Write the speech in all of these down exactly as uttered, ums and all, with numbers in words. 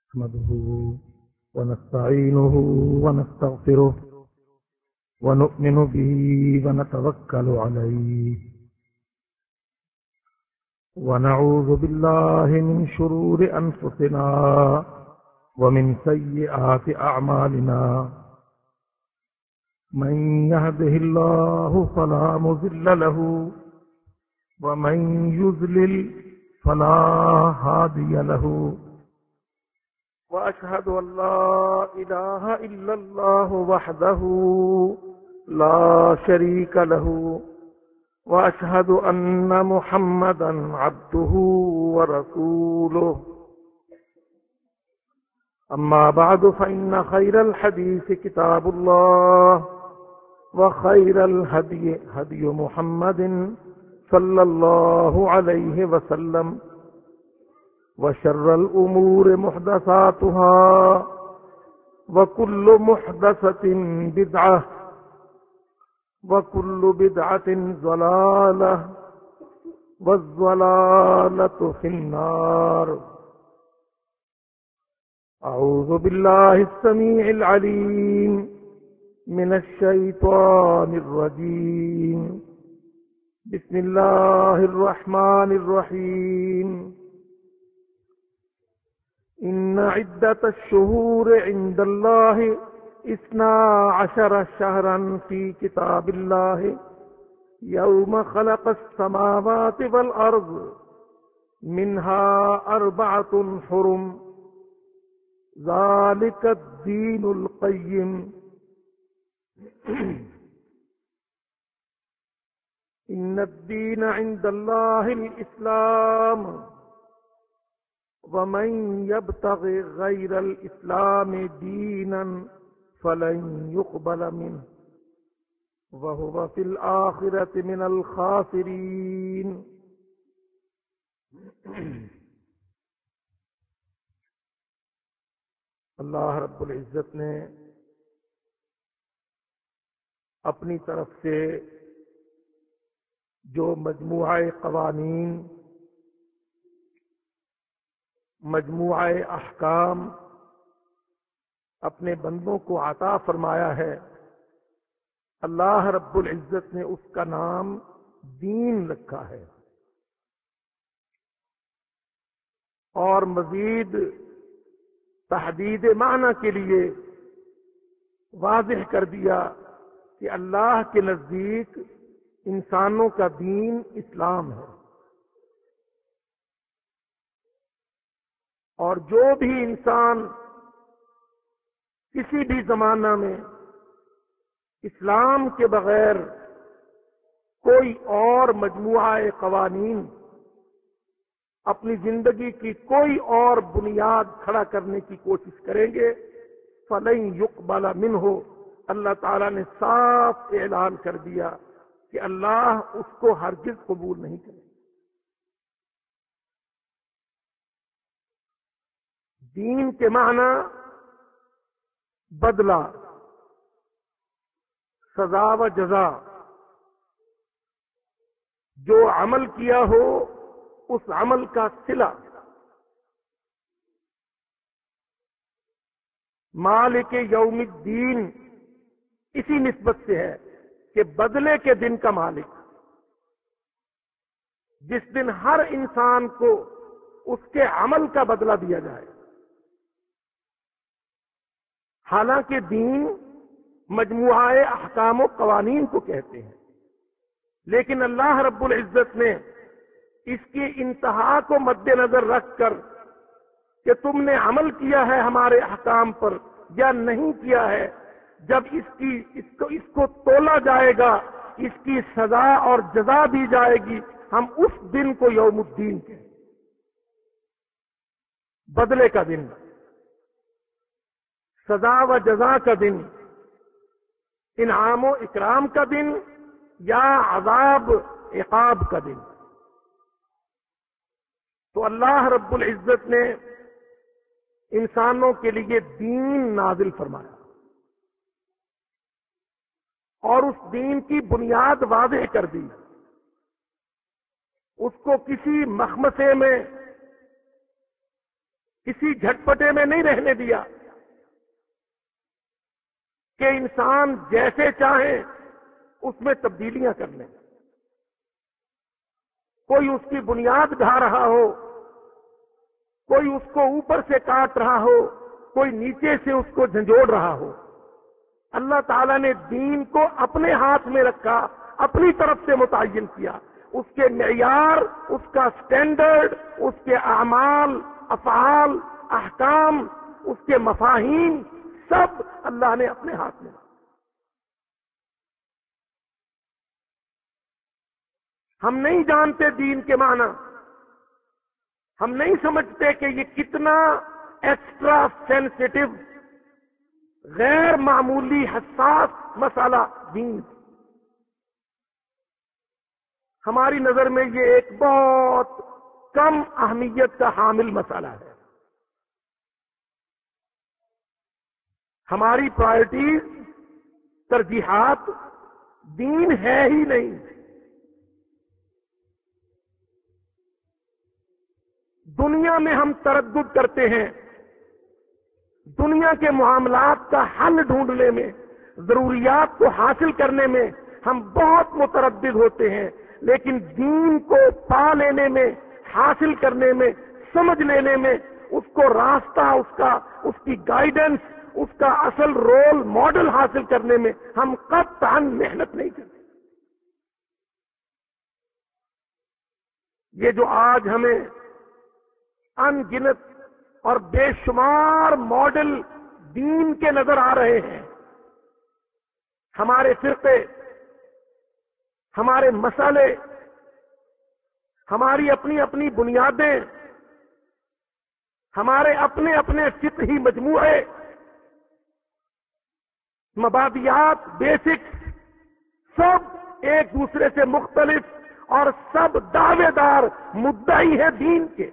نحمده ونستعينه ونستغفره ونؤمن به ونتوكل عليه ونعوذ بالله من شرور أنفسنا ومن سيئات أعمالنا من يهده الله فلا مضل له ومن يضلل فلا هادي له وأشهد أن لا إله إلا الله وحده لا شريك له وأشهد أن محمدا عبده ورسوله أما بعد فإن خير الحديث كتاب الله وخير الهدي هدي محمد صلى الله عليه وسلم وشر الأمور محدثاتها وكل محدثة بدعة وكل بدعة ضلالة والضلالة في النار. أعوذ بالله السميع العليم من الشيطان الرجيم. بسم الله الرحمن الرحيم. إن عدة الشهور عند الله اثنا عشر شهرا في كتاب الله يوم خلق السماوات والأرض منها أربعة حرم ذلك الدين القيم إن الدين عند الله الإسلام ومن يبتغ غير الإسلام دينا فلن يقبل منه وهو في الآخرة من الخاسرين. اللہ رب العزت نے اپنی طرف سے جو مجموعہ قوانین، مجموعہ احکام اپنے بندوں کو عطا فرمایا ہے، اللہ رب العزت نے اس کا نام دین رکھا ہے، اور مزید تحدید معنی کے لیے واضح کر دیا کہ اللہ کے نزدیک انسانوں کا دین اسلام ہے، اور جو بھی انسان کسی بھی زمانہ میں اسلام کے بغیر کوئی اور مجموعہ قوانین، اپنی زندگی کی کوئی اور بنیاد کھڑا کرنے کی کوشش کریں گے فَلَن يُقْبَلَ مِنْهُ، اللہ تعالیٰ نے صاف اعلان کر دیا کہ اللہ اس کو ہرگز قبول نہیں کرے. دین کے معنی بدلہ، سزا و جزا. جو عمل کیا ہو اس عمل کا صلہ. مالک یوم الدین اسی نسبت سے ہے کہ بدلے کے دن کا مالک، جس دن ہر انسان کو اس کے عمل کا بدلہ دیا جائے. حالانکہ دین مجموعہ احکام و قوانین کو کہتے ہیں، لیکن اللہ رب العزت نے اس کی انتہا کو مد نظر رکھ کر کہ تم نے عمل کیا ہے ہمارے احکام پر یا نہیں کیا ہے، جب اس کی اس کو اس کو تولا جائے گا، اس کی سزا اور جزا دی جائے گی، ہم اس دن کو یوم الدین کہیں، بدلے کا دن، سزا و جزا کا دن، انعام و اکرام کا دن یا عذاب عقاب کا دن. تو اللہ رب العزت نے انسانوں کے لیے دین نازل فرمایا اور اس دین کی بنیاد واضح کر دی. اس کو کسی مخمسے میں، اسی جھٹپٹے میں نہیں رہنے دیا کہ انسان جیسے چاہے اس میں تبدیلیاں کر لیں. کوئی اس کی بنیاد ڈھا رہا ہو، کوئی اس کو اوپر سے کاٹ رہا ہو، کوئی نیچے سے اس کو جھنجھوڑ رہا ہو. اللہ تعالیٰ نے دین کو اپنے ہاتھ میں رکھا، اپنی طرف سے متعین کیا. اس کے معیار، اس کا سٹینڈرڈ، اس کے اعمال، افعال، احکام، اس کے مفاہیم، سب اللہ نے اپنے ہاتھ میں رکھا. ہم نہیں جانتے دین کے معنی، ہم نہیں سمجھتے کہ یہ کتنا ایکسٹرا سینسٹیو، غیر معمولی حساس مسئلہ دین. ہماری نظر میں یہ ایک بہت کم اہمیت کا حامل مسئلہ ہے. ہماری پرائرٹیز، ترجیحات دین ہے ہی نہیں. دنیا میں ہم تردد کرتے ہیں، دنیا کے معاملات کا حل ڈھونڈنے میں، ضروریات کو حاصل کرنے میں ہم بہت متردد ہوتے ہیں، لیکن دین کو پا لینے میں، حاصل کرنے میں، سمجھ لینے میں، اس کو راستہ، اس کا اس کی گائیڈنس، اس کا اصل رول ماڈل حاصل کرنے میں ہم قطعاً محنت نہیں کرتے. یہ جو آج ہمیں ان گنت اور بے شمار ماڈل دین کے نظر آ رہے ہیں، ہمارے فرقے، ہمارے مسئلے، ہماری اپنی اپنی بنیادیں، ہمارے اپنے اپنے فقہی مجموعے، مبادیات، بیسکس، سب ایک دوسرے سے مختلف اور سب دعوے دار مدعی ہیں دین کے.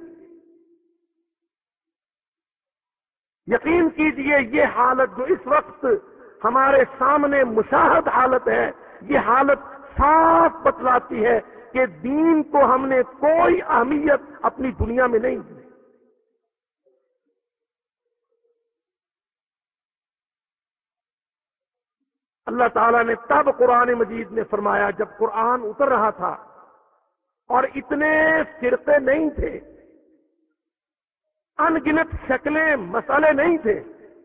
یقین کیجئے یہ حالت جو اس وقت ہمارے سامنے مشاہد حالت ہے، یہ حالت صاف بتلاتی ہے کہ دین کو ہم نے کوئی اہمیت اپنی دنیا میں نہیں دی. اللہ تعالیٰ نے تب قرآن مجید میں فرمایا جب قرآن اتر رہا تھا اور اتنے فرقے نہیں تھے، ان گنت شکلیں، مسئلے نہیں تھے،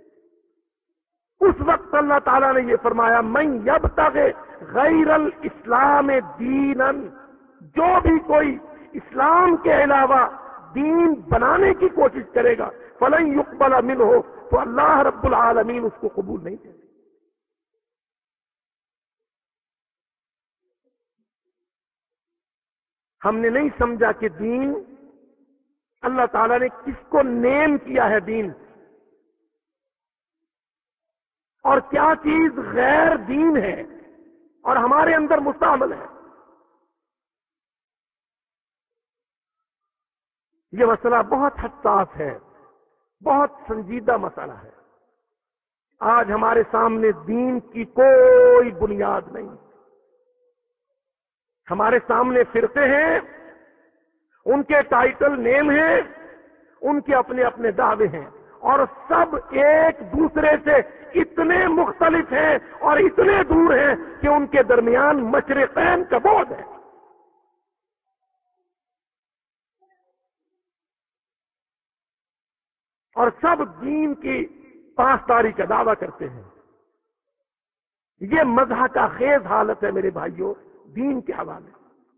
اس وقت اللہ تعالیٰ نے یہ فرمایا من یبتغ غیر الاسلام دینا، جو بھی کوئی اسلام کے علاوہ دین بنانے کی کوشش کرے گا فلن یقبل منہ، تو اللہ رب العالمین اس کو قبول نہیں کرے. ہم نے نہیں سمجھا کہ دین، اللہ تعالیٰ نے کس کو نیم کیا ہے دین، اور کیا چیز غیر دین ہے اور ہمارے اندر مستعمل ہے. یہ مسئلہ بہت حساس ہے، بہت سنجیدہ مسئلہ ہے. آج ہمارے سامنے دین کی کوئی بنیاد نہیں. ہمارے سامنے فرقے ہیں، ان کے ٹائٹل نیم ہیں، ان کے اپنے اپنے دعوے ہیں، اور سب ایک دوسرے سے اتنے مختلف ہیں اور اتنے دور ہیں کہ ان کے درمیان مشرقین کا بعد ہے. اور سب دین کی پاسداری کا دعویٰ کرتے ہیں. یہ مزاح کا خیز حالت ہے میرے بھائیوں دین کے حوالے.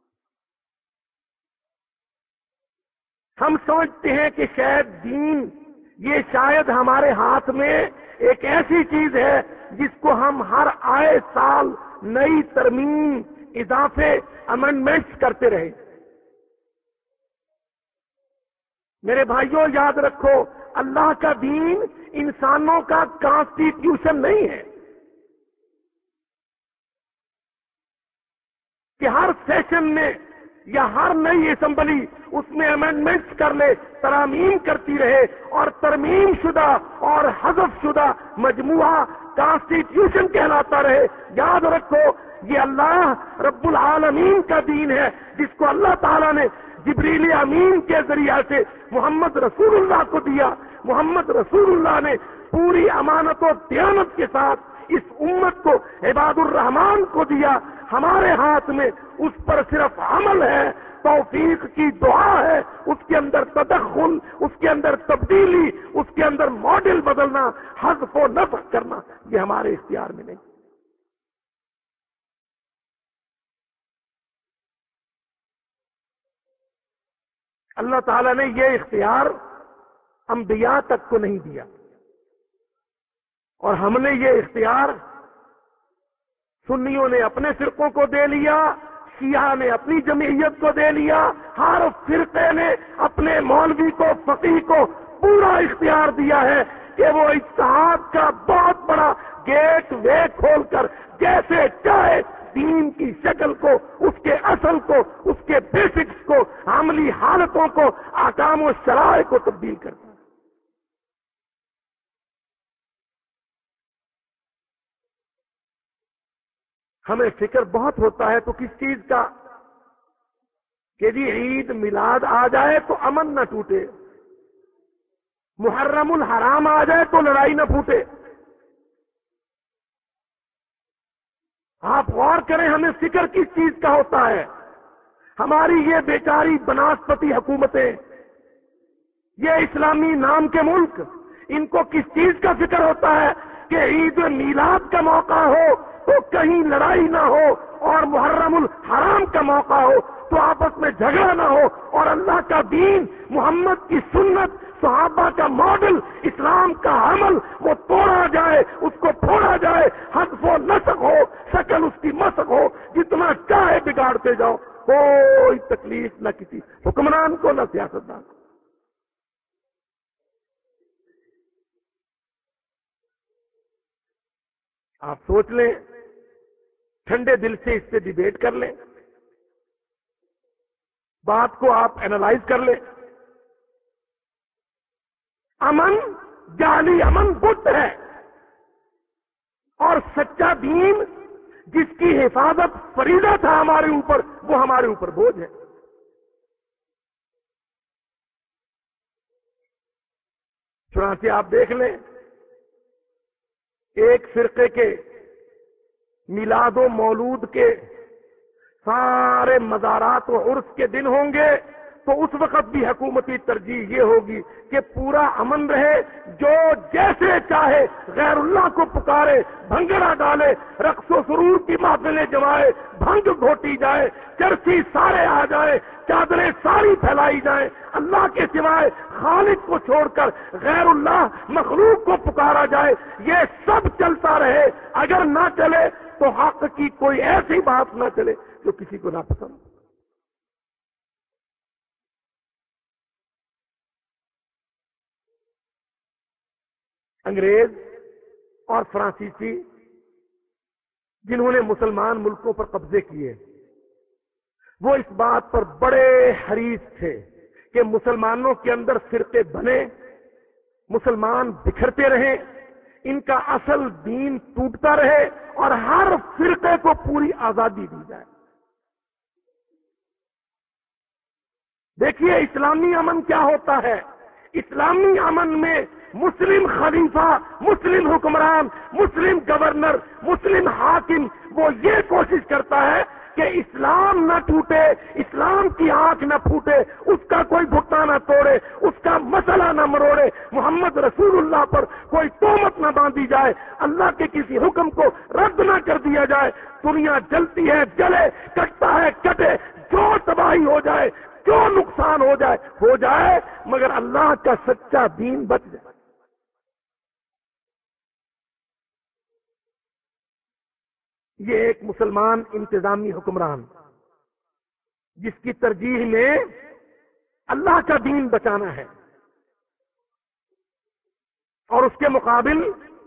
ہم سمجھتے ہیں کہ شاید دین یہ شاید ہمارے ہاتھ میں ایک ایسی چیز ہے جس کو ہم ہر آئے سال نئی ترمیم، اضافے، امنڈمنٹس کرتے رہے. میرے بھائیوں یاد رکھو، اللہ کا دین انسانوں کا کانسٹیٹیوشن نہیں ہے کہ ہر سیشن میں یا ہر نئی اسمبلی اس میں امینڈمنٹس کر لے، ترامیم کرتی رہے اور ترمیم شدہ اور حذف شدہ مجموعہ کانسٹیٹیوشن کہلاتا رہے. یاد رکھو یہ اللہ رب العالمین کا دین ہے جس کو اللہ تعالیٰ نے جبریل امین کے ذریعہ سے محمد رسول اللہ کو دیا. محمد رسول اللہ نے پوری امانت و دیانت کے ساتھ اس امت کو عباد الرحمان کو دیا. ہمارے ہاتھ میں اس پر صرف عمل ہے، توفیق کی دعا ہے. اس کے اندر تدخل، اس کے اندر تبدیلی، اس کے اندر ماڈل بدلنا، حذف و نسخ کرنا، یہ ہمارے اختیار میں نہیں. اللہ تعالیٰ نے یہ اختیار انبیاء تک کو نہیں دیا، اور ہم نے یہ اختیار سنیوں نے اپنے فرقوں کو دے لیا، شیعہ نے اپنی جمعیت کو دے لیا، ہر فرقے نے اپنے مولوی کو، فقیہ کو پورا اختیار دیا ہے کہ وہ اجتہاد کا بہت بڑا گیٹ وے کھول کر جیسے چاہے دین کی شکل کو، اس کے اصل کو، اس کے بیسکس کو، عملی حالتوں کو، احکام و شرائع کو تبدیل کرتا ہے. ہمیں فکر بہت ہوتا ہے تو کس چیز کا کہ جی عید میلاد آ جائے تو امن نہ ٹوٹے، محرم الحرام آ جائے تو لڑائی نہ پھوٹے. آپ غور کریں ہمیں فکر کس چیز کا ہوتا ہے. ہماری یہ بیچاری بناسپتی حکومتیں، یہ اسلامی نام کے ملک، ان کو کس چیز کا فکر ہوتا ہے کہ عید میلاد کا موقع ہو تو کہیں لڑائی نہ ہو، اور محرم الحرام کا موقع ہو تو آپس میں جھگڑا نہ ہو، اور اللہ کا دین، محمد کی سنت، صحابہ کا ماڈل، اسلام کا عمل وہ توڑا جائے، اس کو پھوڑا جائے، حذف و نسخ ہو، شکل اس کی مسخ ہو، جتنا چاہے بگاڑتے جاؤ، کوئی تکلیف نہ کسی حکمران کو نہ سیاستدان کو. آپ سوچ لیں، ٹھنڈے دل سے اس سے ڈیبیٹ کر لیں، بات کو آپ اینالائز کر لیں. امن جعلی امن بت ہے، اور سچا دین جس کی حفاظت فریضہ تھا ہمارے اوپر، وہ ہمارے اوپر بوجھ ہے. چنانچہ آپ دیکھ لیں، ایک فرقے کے میلاد و مولود کے سارے مزارات و عرس کے دن ہوں گے تو اس وقت بھی حکومتی ترجیح یہ ہوگی کہ پورا امن رہے، جو جیسے چاہے غیر اللہ کو پکارے، بھنگڑا ڈالے، رقص و سرور کی محفلیں جمائے، بھنگ گھوٹی جائے، چرسی سارے آ جائیں، چادریں ساری پھیلائی جائیں، اللہ کے سوائے خالق کو چھوڑ کر غیر اللہ مخلوق کو پکارا جائے، یہ سب چلتا رہے. اگر نہ چلے تو حق کی کوئی ایسی بات نہ چلے جو کسی کو نہ پسند. انگریز اور فرانسیسی جنہوں نے مسلمان ملکوں پر قبضے کیے، وہ اس بات پر بڑے حریص تھے کہ مسلمانوں کے اندر فرقے بنے، مسلمان بکھرتے رہیں، ان کا اصل دین ٹوٹتا رہے، اور ہر فرقے کو پوری آزادی دی جائے. دیکھیے اسلامی امن کیا ہوتا ہے. اسلامی امن میں مسلم خلیفہ، مسلم حکمران، مسلم گورنر، مسلم حاکم وہ یہ کوشش کرتا ہے کہ اسلام نہ ٹوٹے، اسلام کی آنکھ نہ پھوٹے، اس کا کوئی گھٹنا نہ توڑے، اس کا مسئلہ نہ مروڑے، محمد رسول اللہ پر کوئی تہمت نہ باندھی جائے، اللہ کے کسی حکم کو رد نہ کر دیا جائے. دنیا جلتی ہے جلے، کٹتا ہے کٹے، جو تباہی ہو جائے، جو نقصان ہو جائے ہو جائے، مگر اللہ کا سچا دین بچ جائے. یہ ایک مسلمان انتظامی حکمران جس کی ترجیح میں اللہ کا دین بچانا ہے، اور اس کے مقابل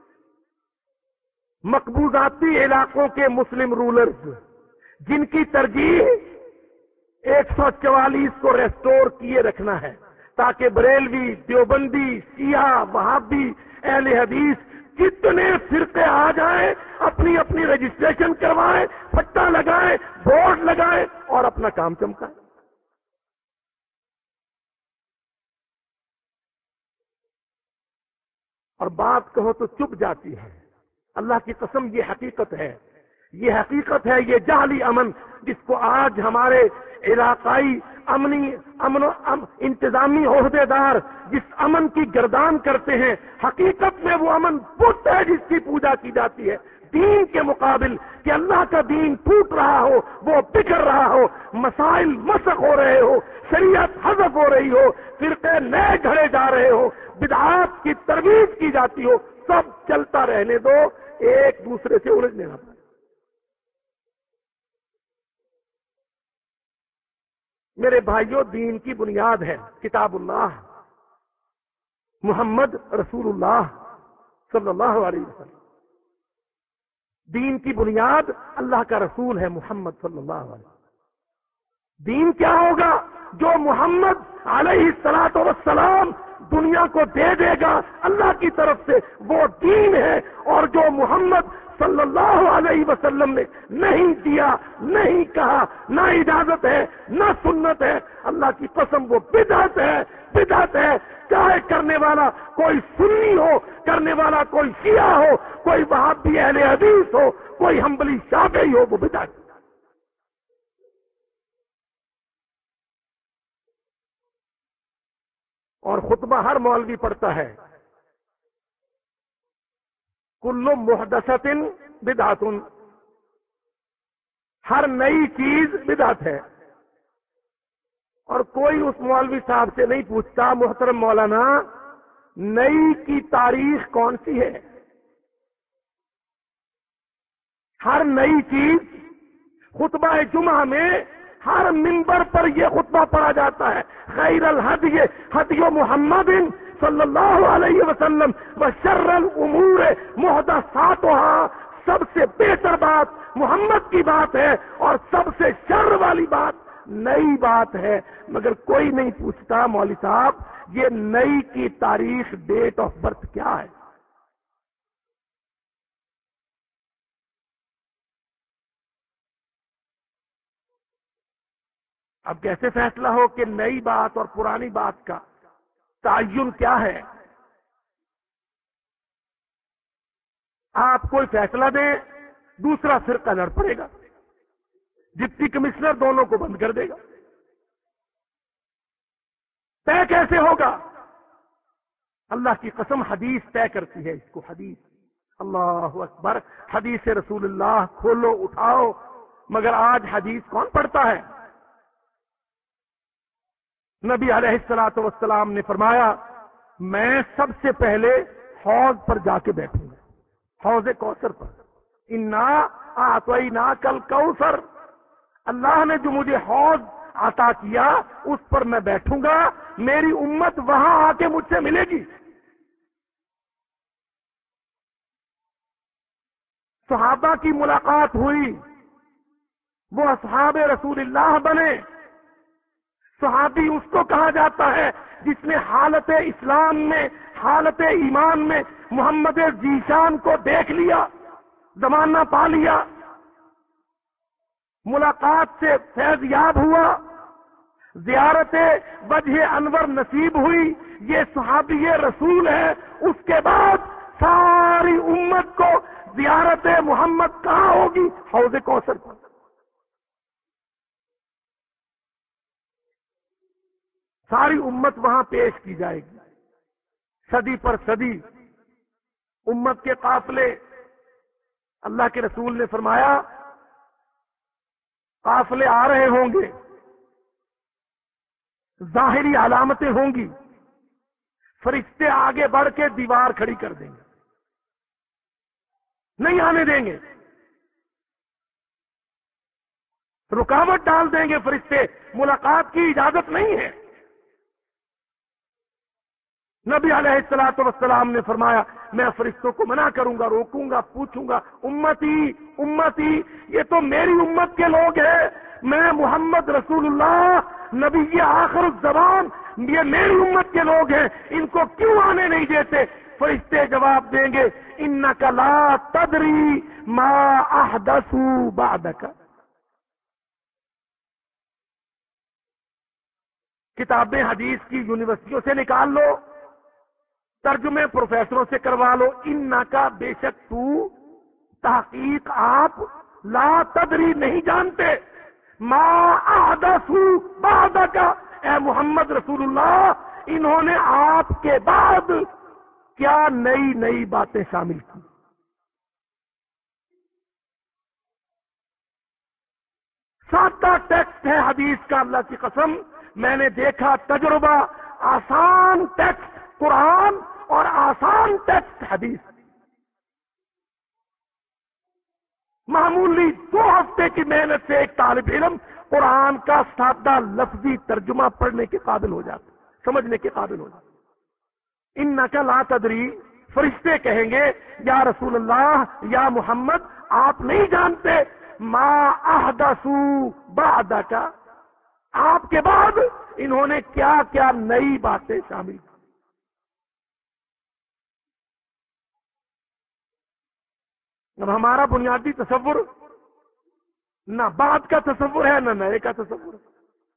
مقبوضاتی علاقوں کے مسلم رولرز جن کی ترجیح ایک سو چوالیس کو ریسٹور کیے رکھنا ہے تاکہ بریلوی، دیوبندی، شیعہ، وہابی، اہل حدیث جتنے فرقے آ جائیں اپنی اپنی رجسٹریشن کروائیں، پٹا لگائیں، بورڈ لگائیں اور اپنا کام چمکائیں. اور بات کہو تو چپ جاتی ہے. اللہ کی قسم یہ حقیقت ہے، یہ حقیقت ہے. یہ جعلی امن جس کو آج ہمارے علاقائی امنی امن ام انتظامی عہدے دار جس امن کی گردان کرتے ہیں، حقیقت میں وہ امن بت ہے جس کی پوجا کی جاتی ہے دین کے مقابل. کہ اللہ کا دین ٹوٹ رہا ہو، وہ بگڑ رہا ہو، مسائل مسخ ہو رہے ہو، شریعت حذف ہو رہی ہو، فرقے نئے گھڑے جا رہے ہو، بدعات کی ترویج کی جاتی ہو، سب چلتا رہنے دو، ایک دوسرے سے الجھنے نہ پائے. میرے بھائیوں، دین کی بنیاد ہے کتاب اللہ، محمد رسول اللہ صلی اللہ علیہ وسلم. دین کی بنیاد اللہ کا رسول ہے محمد صلی اللہ علیہ وسلم. دین کیا ہوگا؟ جو محمد علیہ الصلوۃ والسلام دنیا کو دے دے گا اللہ کی طرف سے، وہ دین ہے. اور جو محمد صلی اللہ علیہ وسلم نے نہیں دیا، نہیں کہا، نہ اجازت ہے نہ سنت ہے، اللہ کی قسم وہ بدعت ہے، بدعت ہے. چاہے کرنے والا کوئی سنی ہو، کرنے والا کوئی شیعہ ہو، کوئی وہابی اہل حدیث ہو، کوئی حنبلی شافعی ہو، وہ بدعت ہے. اور خطبہ ہر مولوی پڑھتا ہے، کل محدثۃ بدعۃ، ہر نئی چیز بدعت ہے. اور کوئی اس مولوی صاحب سے نہیں پوچھتا محترم مولانا نئی کی تاریخ کون سی ہے. ہر نئی چیز خطبہ جمعہ میں ہر منبر پر یہ خطبہ پڑھا جاتا ہے، خیر الہدی ہدی محمد صلی اللہ علیہ وسلم وشر الامور محدثاتها، سب سے بہتر بات محمد کی بات ہے اور سب سے شر والی بات نئی بات ہے. مگر کوئی نہیں پوچھتا مولوی صاحب یہ نئی کی تاریخ، ڈیٹ آف برتھ کیا ہے. اب کیسے فیصلہ ہو کہ نئی بات اور پرانی بات کا تعین کیا ہے؟ آپ کوئی فیصلہ دیں، دوسرا فرقہ لڑ پڑے گا، ڈپٹی کمشنر دونوں کو بند کر دے گا. طے کیسے ہوگا؟ اللہ کی قسم حدیث طے کرتی ہے اس کو. حدیث، اللہ اکبر، حدیث رسول اللہ کھولو اٹھاؤ. مگر آج حدیث کون پڑھتا ہے؟ نبی علیہ الصلوۃ والسلام نے فرمایا میں سب سے پہلے حوض پر جا کے بیٹھوں گا، حوض کوثر پر. انا اعطیناک الکوثر، اللہ نے جو مجھے حوض عطا کیا اس پر میں بیٹھوں گا، میری امت وہاں آ کے مجھ سے ملے گی. صحابہ کی ملاقات ہوئی، وہ اصحاب رسول اللہ بنے. صحابی اس کو کہا جاتا ہے جس نے حالت اسلام میں، حالت ایمان میں محمد ذیشان کو دیکھ لیا، زمانہ پا لیا، ملاقات سے فیض یاب ہوا، زیارت وجہ انور نصیب ہوئی. یہ صحابی رسول ہے. اس کے بعد ساری امت کو زیارت محمد کہاں ہوگی؟ حوض کوثر پر. ساری امت وہاں پیش کی جائے گی، صدی پر صدی امت کے قافلے. اللہ کے رسول نے فرمایا قافلے آ رہے ہوں گے، ظاہری علامتیں ہوں گی، فرشتے آگے بڑھ کے دیوار کھڑی کر دیں گے، نہیں آنے دیں گے، رکاوٹ ڈال دیں گے فرشتے، ملاقات کی اجازت نہیں ہے. نبی علیہ الصلوۃ والسلام نے فرمایا میں فرشتوں کو منع کروں گا، روکوں گا، پوچھوں گا امتی امتی، یہ تو میری امت کے لوگ ہیں، میں محمد رسول اللہ نبی آخر الزمان، یہ میری امت کے لوگ ہیں، ان کو کیوں آنے نہیں دیتے؟ فرشتے جواب دیں گے انک لا تدری ما احدثوا بعدک. کتابیں حدیث کی یونیورسٹیوں سے نکال لو، ترجمے پروفیسروں سے کروا لو، ان کا بے شک تو، تحقیق آپ، لا تدری نہیں جانتے، ما احدثوا بعدک، اے محمد رسول اللہ انہوں نے آپ کے بعد کیا نئی نئی باتیں شامل کی۔ سادہ ٹیکسٹ ہے حدیث کا، اللہ کی قسم میں نے دیکھا تجربہ، آسان ٹیکسٹ قرآن اور آسان ٹیکسٹ حدیث، معمولی دو ہفتے کی محنت سے ایک طالب علم قرآن کا سادہ لفظی ترجمہ پڑھنے کے قابل ہو جاتا، سمجھنے کے قابل ہو جاتا۔ انک لا تدری، فرشتے کہیں گے یا رسول اللہ یا محمد آپ نہیں جانتے، ما احدثوا بعدک، آپ کے بعد انہوں نے کیا کیا نئی باتیں شامل کی۔ اب ہمارا بنیادی تصور نہ بعد کا تصور ہے نہ نئے کا تصور ہے،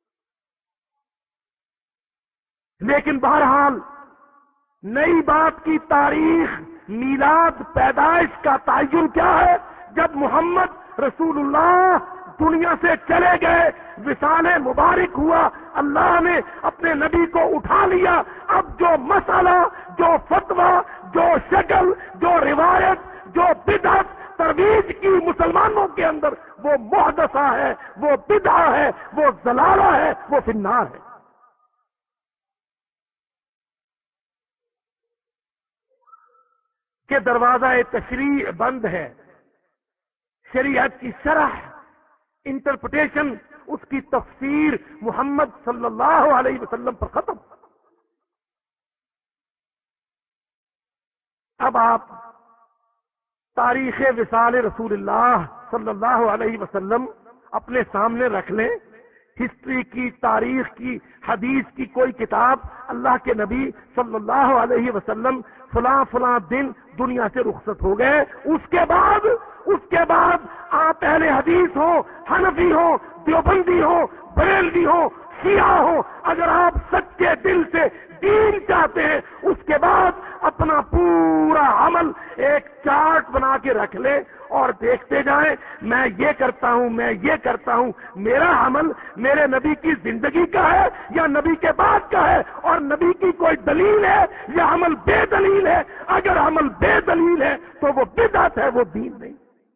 لیکن بہرحال نئی بات کی تاریخ، میلاد، پیدائش کا تعین کیا ہے؟ جب محمد رسول اللہ دنیا سے چلے گئے، وصال مبارک ہوا، اللہ نے اپنے نبی کو اٹھا لیا، اب جو مسئلہ، جو فتویٰ، جو شکل، جو روایت، جو بدعت ترویج کی مسلمانوں کے اندر، وہ محدثہ ہے، وہ بدعہ ہے، وہ ضلالہ ہے، وہ فی النار ہے۔ کہ دروازہ تشریع بند ہے، شریعت کی شرح، انٹرپریٹیشن، اس کی تفسیر محمد صلی اللہ علیہ وسلم پر ختم۔ اب آپ تاریخ وصال رسول اللہ صلی اللہ علیہ وسلم اپنے سامنے رکھ لیں، ہسٹری کی، تاریخ کی، حدیث کی کوئی کتاب، اللہ کے نبی صلی اللہ علیہ وسلم فلاں فلاں دن دنیا سے رخصت ہو گئے، اس کے بعد اس کے بعد آپ اہل حدیث ہو، حنفی ہو، دیوبندی ہو، بریلوی ہو، شیعہ ہو، اگر آپ سچے دل سے دین چاہتے ہیں، اس کے بعد اپنا پورا عمل ایک چارٹ بنا کے رکھ لیں اور دیکھتے جائیں، میں یہ کرتا ہوں، میں یہ کرتا ہوں، میرا عمل میرے نبی کی زندگی کا ہے یا نبی کے بعد کا ہے، اور نبی کی کوئی دلیل ہے یا عمل بے دلیل ہے؟ اگر عمل بے دلیل ہے تو وہ بدعت ہے، وہ دین نہیں۔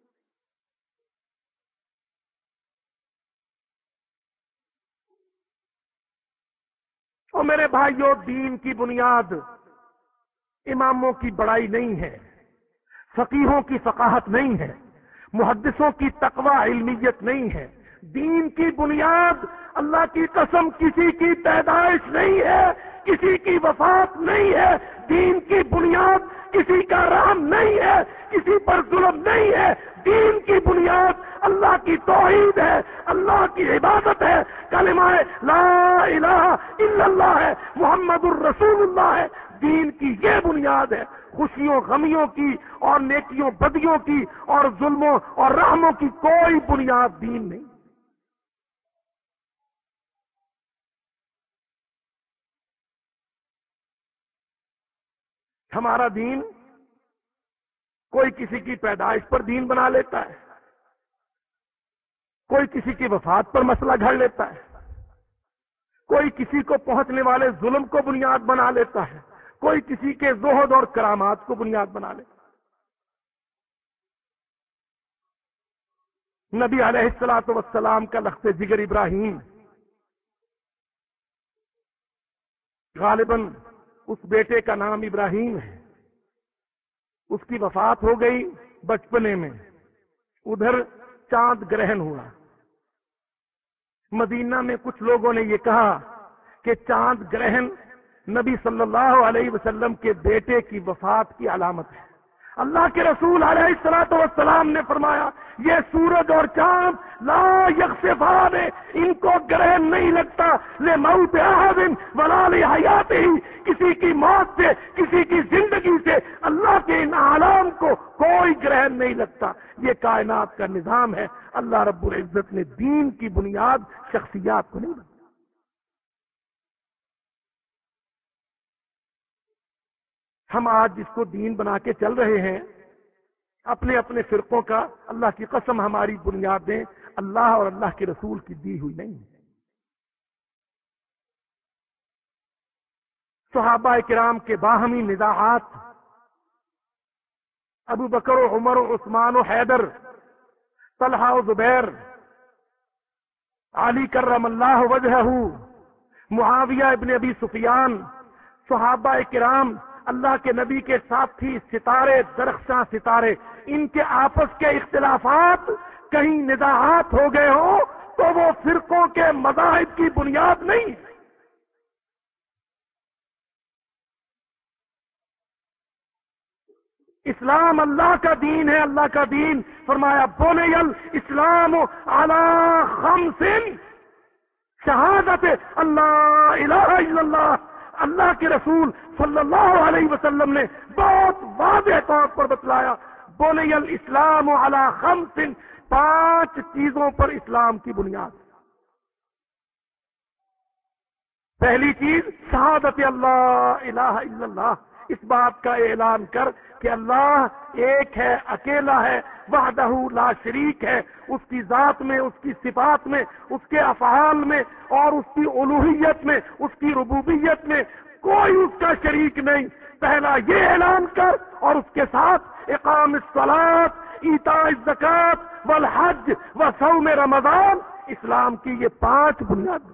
اور میرے بھائیوں، دین کی بنیاد اماموں کی بڑائی نہیں ہے، فقیہوں کی فقاہت نہیں ہے، محدثوں کی تقوی علمیت نہیں ہے، دین کی بنیاد اللہ کی قسم کسی کی پیدائش نہیں ہے، کسی کی وفات نہیں ہے، دین کی بنیاد کسی کا رحم نہیں ہے، کسی پر ظلم نہیں ہے، دین کی بنیاد اللہ کی توحید ہے، اللہ کی عبادت ہے، کلمہ لا الہ الا اللہ ہے، محمد الرسول اللہ ہے، دین کی یہ بنیاد ہے، خوشیوں غمیوں کی اور نیکیوں بدیوں کی اور ظلموں اور رحموں کی کوئی بنیاد دین نہیں۔ ہمارا دین کوئی کسی کی پیدائش پر دین بنا لیتا ہے، کوئی کسی کی وفات پر مسئلہ گھڑ لیتا ہے، کوئی کسی کو پہنچنے والے ظلم کو بنیاد بنا لیتا ہے، کوئی کسی کے زہد اور کرامات کو بنیاد بنا لیتا ہے۔ نبی علیہ الصلوۃ والسلام کا لخت جگر ابراہیم، غالباً اس بیٹے کا نام ابراہیم ہے، اس کی وفات ہو گئی بچپنے میں، ادھر چاند گرہن ہوا۔ مدینہ میں کچھ لوگوں نے یہ کہا کہ چاند گرہن نبی صلی اللہ علیہ وسلم کے بیٹے کی وفات کی علامت ہے۔ اللہ کے رسول علیہ الصلوۃ والسلام نے فرمایا، یہ سورج اور چاند لا یخسفان، ان کو گرہن نہیں لگتا، لموت احد ولا لحیاتہ، کسی کی موت سے، کسی کی زندگی سے اللہ کے ان اعلام کو کوئی گرہن نہیں لگتا۔ یہ کائنات کا نظام ہے، اللہ رب العزت نے دین کی بنیاد شخصیات کو نہیں بنایا۔ ہم آج جس کو دین بنا کے چل رہے ہیں اپنے اپنے فرقوں کا، اللہ کی قسم ہماری بنیادیں اللہ اور اللہ کے رسول کی دی ہوئی نہیں ہیں۔ صحابہ کرام کے باہمی نزاعات، ابو بکر و عمر و عثمان و حیدر، طلحہ و زبیر، علی کرم اللہ وجہہ، معاویہ ابن ابی سفیان، صحابہ کرام، اللہ کے نبی کے ساتھی، ستارے، درخشاں ستارے، ان کے آپس کے اختلافات کہیں نزاعات ہو گئے ہوں تو وہ فرقوں کے مذاہب کی بنیاد نہیں۔ اسلام اللہ کا دین ہے، اللہ کا دین فرمایا بنی الاسلام علی خمس، شہادت اللہ الہ الا اللہ۔ اللہ کے رسول صلی اللہ علیہ وسلم نے بہت واضح طور پر بتلایا بنی الاسلام علی خمس، پانچ چیزوں پر اسلام کی بنیاد۔ پہلی چیز شہادت اللہ الہ الا اللہ، اس بات کا اعلان کر کہ اللہ ایک ہے، اکیلا ہے، وحدہ لا شریک ہے، اس کی ذات میں، اس کی صفات میں، اس کے افعال میں اور اس کی الوہیت میں، اس کی ربوبیت میں کوئی اس کا شریک نہیں۔ پہلا یہ اعلان کر اور اس کے ساتھ اقام الصلاۃ، ایتاء الزکوٰۃ والحج وصوم رمضان، اسلام کی یہ پانچ بنیادیں۔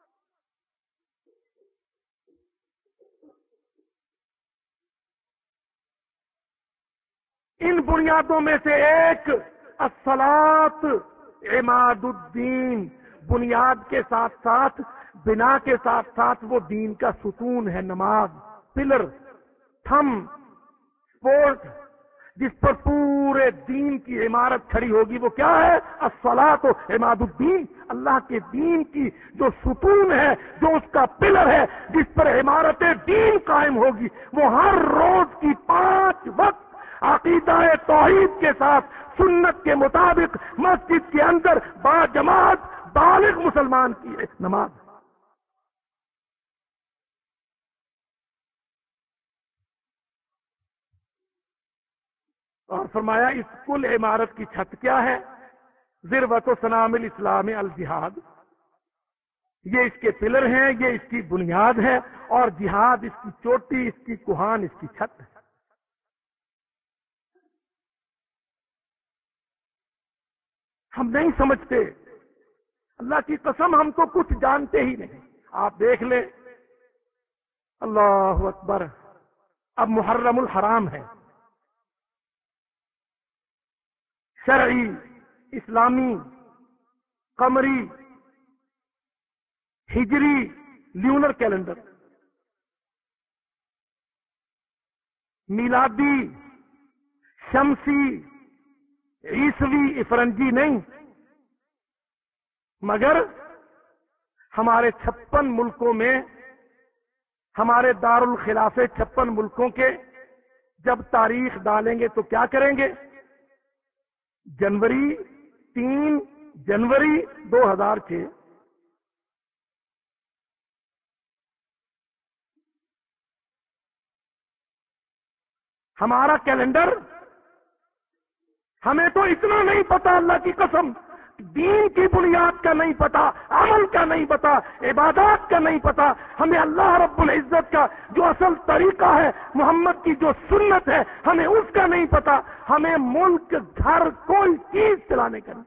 ان بنیادوں میں سے ایک الصلاۃ عماد الدین، بنیاد کے ساتھ ساتھ، بنا کے ساتھ ساتھ وہ دین کا ستون ہے، نماز، پلر، تھم، سپورٹ، جس پر پورے دین کی عمارت کھڑی ہوگی، وہ کیا ہے؟ الصلاۃ عماد الدین، اللہ کے دین کی جو ستون ہے، جو اس کا پلر ہے، جس پر عمارت دین قائم ہوگی، وہ ہر روز کی پانچ وقت عقیدہ توحید کے ساتھ سنت کے مطابق مسجد کے اندر با جماعت بالغ مسلمان کی ایک نماز۔ اور فرمایا اس کل عمارت کی چھت کیا ہے؟ ذروۃ و سنام الاسلام الجہاد، یہ اس کے پلر ہیں، یہ اس کی بنیاد ہے، اور جہاد اس کی چوٹی، اس کی کوہان، اس کی چھت ہے۔ ہم نہیں سمجھتے، اللہ کی قسم ہم تو کچھ جانتے ہی نہیں۔ آپ دیکھ لیں، اللہ اکبر، اب محرم الحرام ہے، شرعی، اسلامی، قمری، ہجری، لیونر کیلنڈر، میلادی، شمسی، عیسوی، فرنجی نہیں، مگر ہمارے چھپن ملکوں میں، ہمارے دارالخلافے چھپن ملکوں کے جب تاریخ ڈالیں گے تو کیا کریں گے؟ جنوری، تین جنوری دو ہزار چھ۔ ہمارا کیلنڈر، ہمیں تو اتنا نہیں پتا، اللہ کی قسم، دین کی بنیاد کا نہیں پتا، عمل کا نہیں پتا، عبادات کا نہیں پتا، ہمیں اللہ رب العزت کا جو اصل طریقہ ہے، محمد کی جو سنت ہے، ہمیں اس کا نہیں پتا، ہمیں ملک، گھر، کوئی چیز چلانے کا نہیں۔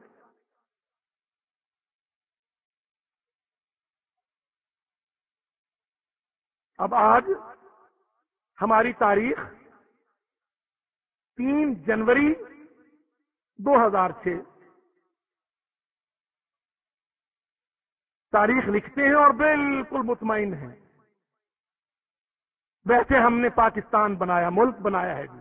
اب آج ہماری تاریخ تین جنوری دو ہزار چھ، تاریخ لکھتے ہیں اور بالکل مطمئن ہیں، ویسے ہم نے پاکستان بنایا، ملک بنایا ہے جی،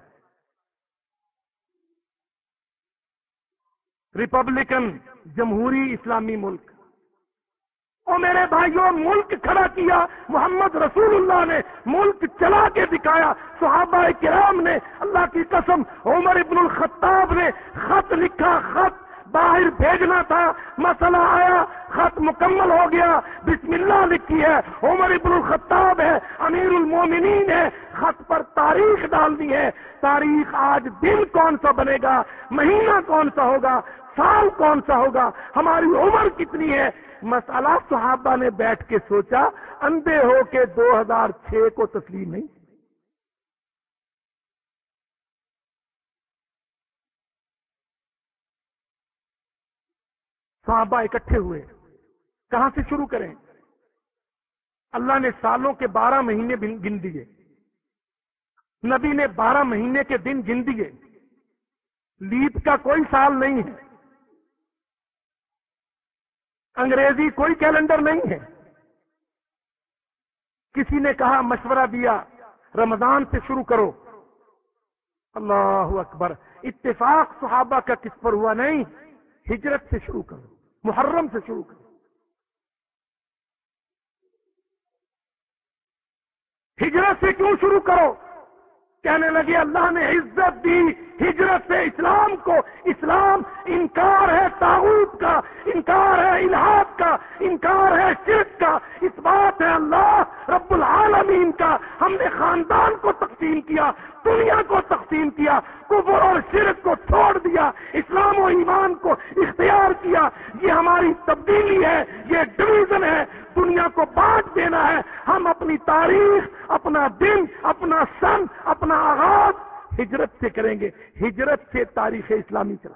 ریپبلکن، جمہوری اسلامی ملک۔ اور میرے بھائیوں، ملک کھڑا کیا محمد رسول اللہ نے، ملک چلا کے دکھایا صحابہ کرام نے، اللہ کی قسم عمر ابن الخطاب نے خط لکھا، خط باہر بھیجنا تھا، مسئلہ آیا، خط مکمل ہو گیا، بسم اللہ لکھی ہے، عمر ابن الخطاب ہے، امیر المومنین ہے، خط پر تاریخ ڈالنی ہے. تاریخ آج دن کون سا بنے گا، مہینہ کون سا ہوگا، سال کون سا ہوگا، ہماری عمر کتنی ہے، مسئلہ صحابہ نے بیٹھ کے سوچا. اندھے ہو کے دو ہزار چھ کو تسلیم نہیں. صحابہ اکٹھے ہوئے. کہاں سے شروع کریں؟ اللہ نے سالوں کے بارہ مہینے گن دیے، نبی نے بارہ مہینے کے دن گن دیے. لیپ کا کوئی سال نہیں ہے، انگریزی کوئی کیلنڈر نہیں ہے. کسی نے کہا، مشورہ دیا رمضان سے شروع کرو. اللہ اکبر. اتفاق صحابہ کا کس پر ہوا؟ نہیں، ہجرت سے شروع کرو، محرم سے شروع کرو. ہجرت سے کیوں شروع کرو؟ کہنے لگے اللہ نے عزت دی ہجرت سے اسلام کو. اسلام انکار ہے طاغوت کا، انکار ہے الہات کا، انکار ہے شرک کا، اس بات ہے اللہ رب العالمین کا. ہم نے خاندان کو تقسیم کیا، دنیا کو تقسیم کیا، کفر اور شرک کو چھوڑ دیا، اسلام و ایمان کو اختیار کیا. یہ ہماری تبدیلی ہے، یہ ڈویژن ہے. دنیا کو بانٹ دینا ہے. ہم اپنی تاریخ، اپنا دن، اپنا سن، اپنا آغاز ہجرت سے کریں گے. ہجرت سے تاریخ اسلامی چلا.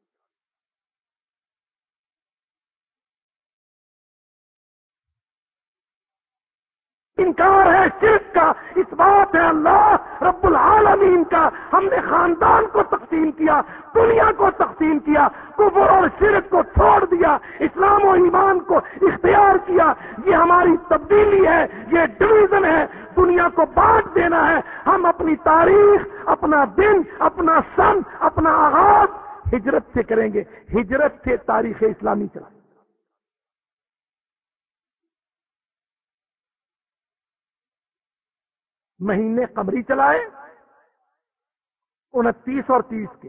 انکار ہے شرک کا، اس بات ہے اللہ رب العالمین کا. ہم نے خاندان کو تقسیم کیا، دنیا کو تقسیم کیا، کفر اور شرک کو چھوڑ دیا، اسلام و ایمان کو اختیار کیا. یہ ہماری تبدیلی ہے، یہ ڈویژن ہے. دنیا کو بانٹ دینا ہے. ہم اپنی تاریخ، اپنا دن، اپنا سن، اپنا آغاز ہجرت سے کریں گے. ہجرت سے تاریخ اسلامی چلا. مہینے قمری چلائے انتیس اور تیس کے،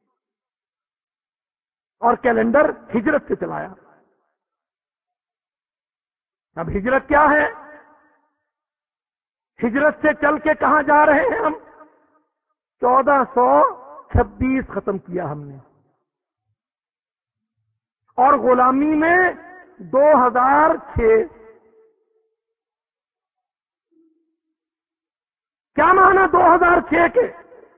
اور کیلنڈر ہجرت سے چلایا. اب ہجرت کیا ہے؟ ہجرت سے چل کے کہاں جا رہے ہیں ہم؟ چودہ سو چھبیس ختم کیا ہم نے، اور غلامی میں دو ہزار چھ. کیا معنی دو ہزار چھ کے؟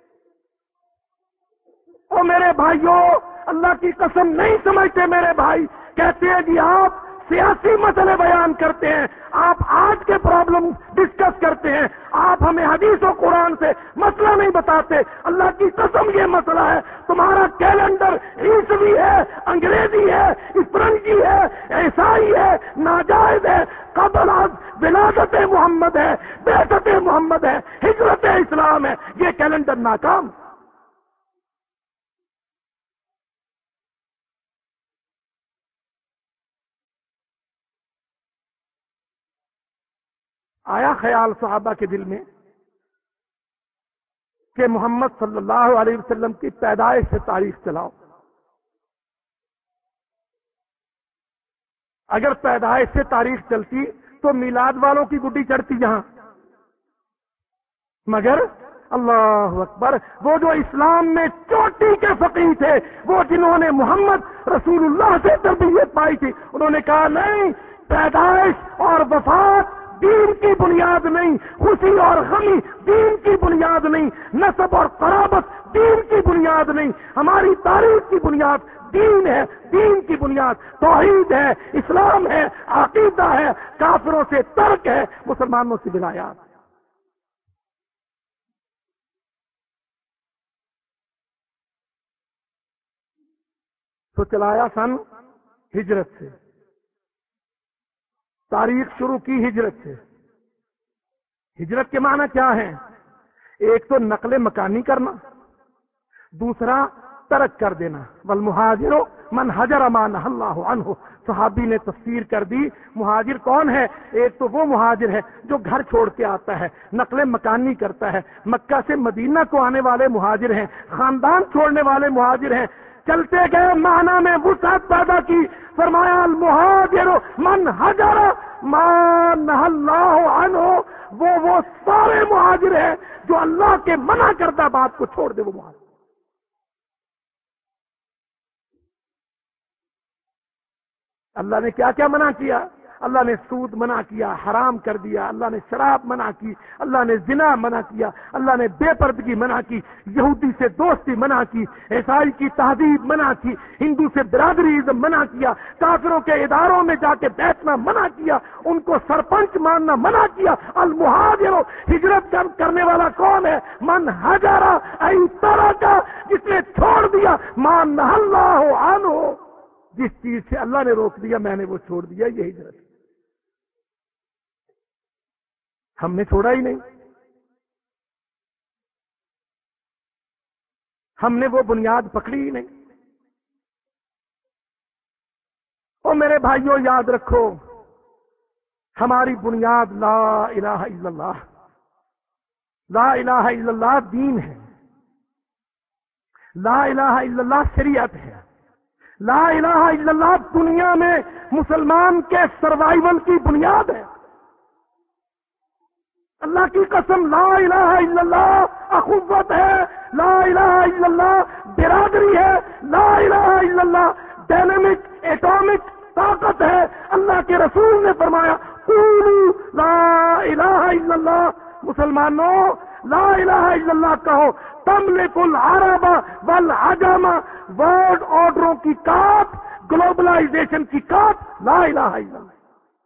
او میرے بھائیوں، اللہ کی قسم نہیں سمجھتے میرے بھائی. کہتے ہیں جی آپ سیاسی مسئلے بیان کرتے ہیں، آپ آج کے پرابلم ڈسکس کرتے ہیں، آپ ہمیں حدیث و قرآن سے مسئلہ نہیں بتاتے. اللہ کی قسم یہ مسئلہ ہے. تمہارا کیلنڈر عیسوی ہے، انگریزی ہے، اسپرنجی ہے، عیسائی ہے، ناجائز ہے. قبل از ولادت محمد ہے، بعثت محمد ہے، ہجرت اسلام ہے. یہ کیلنڈر ناکام. آیا خیال صحابہ کے دل میں کہ محمد صلی اللہ علیہ وسلم کی پیدائش سے تاریخ چلاؤ؟ اگر پیدائش سے تاریخ چلتی تو میلاد والوں کی گڈی چڑھتی یہاں. مگر اللہ اکبر، وہ جو اسلام میں چوٹی کے فقیہ تھے، وہ جنہوں نے محمد رسول اللہ سے تربیت پائی تھی، انہوں نے کہا نہیں، پیدائش اور وفات دین کی بنیاد نہیں، خوشی اور غمی دین کی بنیاد نہیں، نسب اور قرابت دین کی بنیاد نہیں. ہماری تاریخ کی بنیاد دین ہے. دین کی بنیاد توحید ہے، اسلام ہے، عقیدہ ہے، کافروں سے ترک ہے، مسلمانوں سے ولایات. تو چلایا سن ہجرت سے، تاریخ شروع کی ہجرت سے. ہجرت کے معنی کیا ہیں؟ ایک تو نقل مکانی کرنا، دوسرا ترک کر دینا. والمہاجر من حجر ما نہى اللہ عنہ. صحابی نے تفسیر کر دی مہاجر کون ہے؟ ایک تو وہ مہاجر ہے جو گھر چھوڑ کے آتا ہے، نقل مکانی کرتا ہے. مکہ سے مدینہ کو آنے والے مہاجر ہیں، خاندان چھوڑنے والے مہاجر ہیں. چلتے گئے معنی میں وسعت پیدا کی. فرمایا المہاجر من حجر ما نہى اللہ عنہ، وہ وہ سارے مہاجر ہیں جو اللہ کے منع کردہ بات کو چھوڑ دے، وہ مہاجر۔ اللہ نے کیا کیا منع کیا؟ اللہ نے سود منع کیا، حرام کر دیا، اللہ نے شراب منع کی، اللہ نے زنا منع کیا، اللہ نے بے پردگی منع کی، یہودی سے دوستی منع کی، عیسائی کی تہذیب منع کی، ہندو سے برادری ازم منع کیا، کافروں کے اداروں میں جا کے بیٹھنا منع کیا، ان کو سرپنچ ماننا منع کیا۔ المہاجر، ہجرت کرنے والا کون ہے؟ من حجر ای ترک، جس نے چھوڑ دیا ما نہى اللہ عنہ، جس چیز سے اللہ نے روک دیا میں نے وہ چھوڑ دیا، یہ ہجرت۔ ہم نے چھوڑا ہی نہیں، ہم نے وہ بنیاد پکڑی ہی نہیں۔ اور میرے بھائیوں یاد رکھو، ہماری بنیاد لا الہ الا اللہ، لا الہ الا اللہ دین ہے، لا الہ الا اللہ شریعت ہے، لا الہ الا اللہ دنیا میں مسلمان کے سروائیول کی بنیاد ہے۔ اللہ کی قسم، لا الہ الا اللہ اخوت ہے، لا الہ الا اللہ برادری ہے، لا الہ الا اللہ ڈائنامک ایٹامک طاقت ہے۔ اللہ کے رسول نے فرمایا قولوا لا الہ الا اللہ، مسلمانوں لا الہ الا اللہ کہو، تملک العرب والعجم، ورلڈ آرڈروں کی کاپ، گلوبلائزیشن کی کاپ، لا الہ الا اللہ۔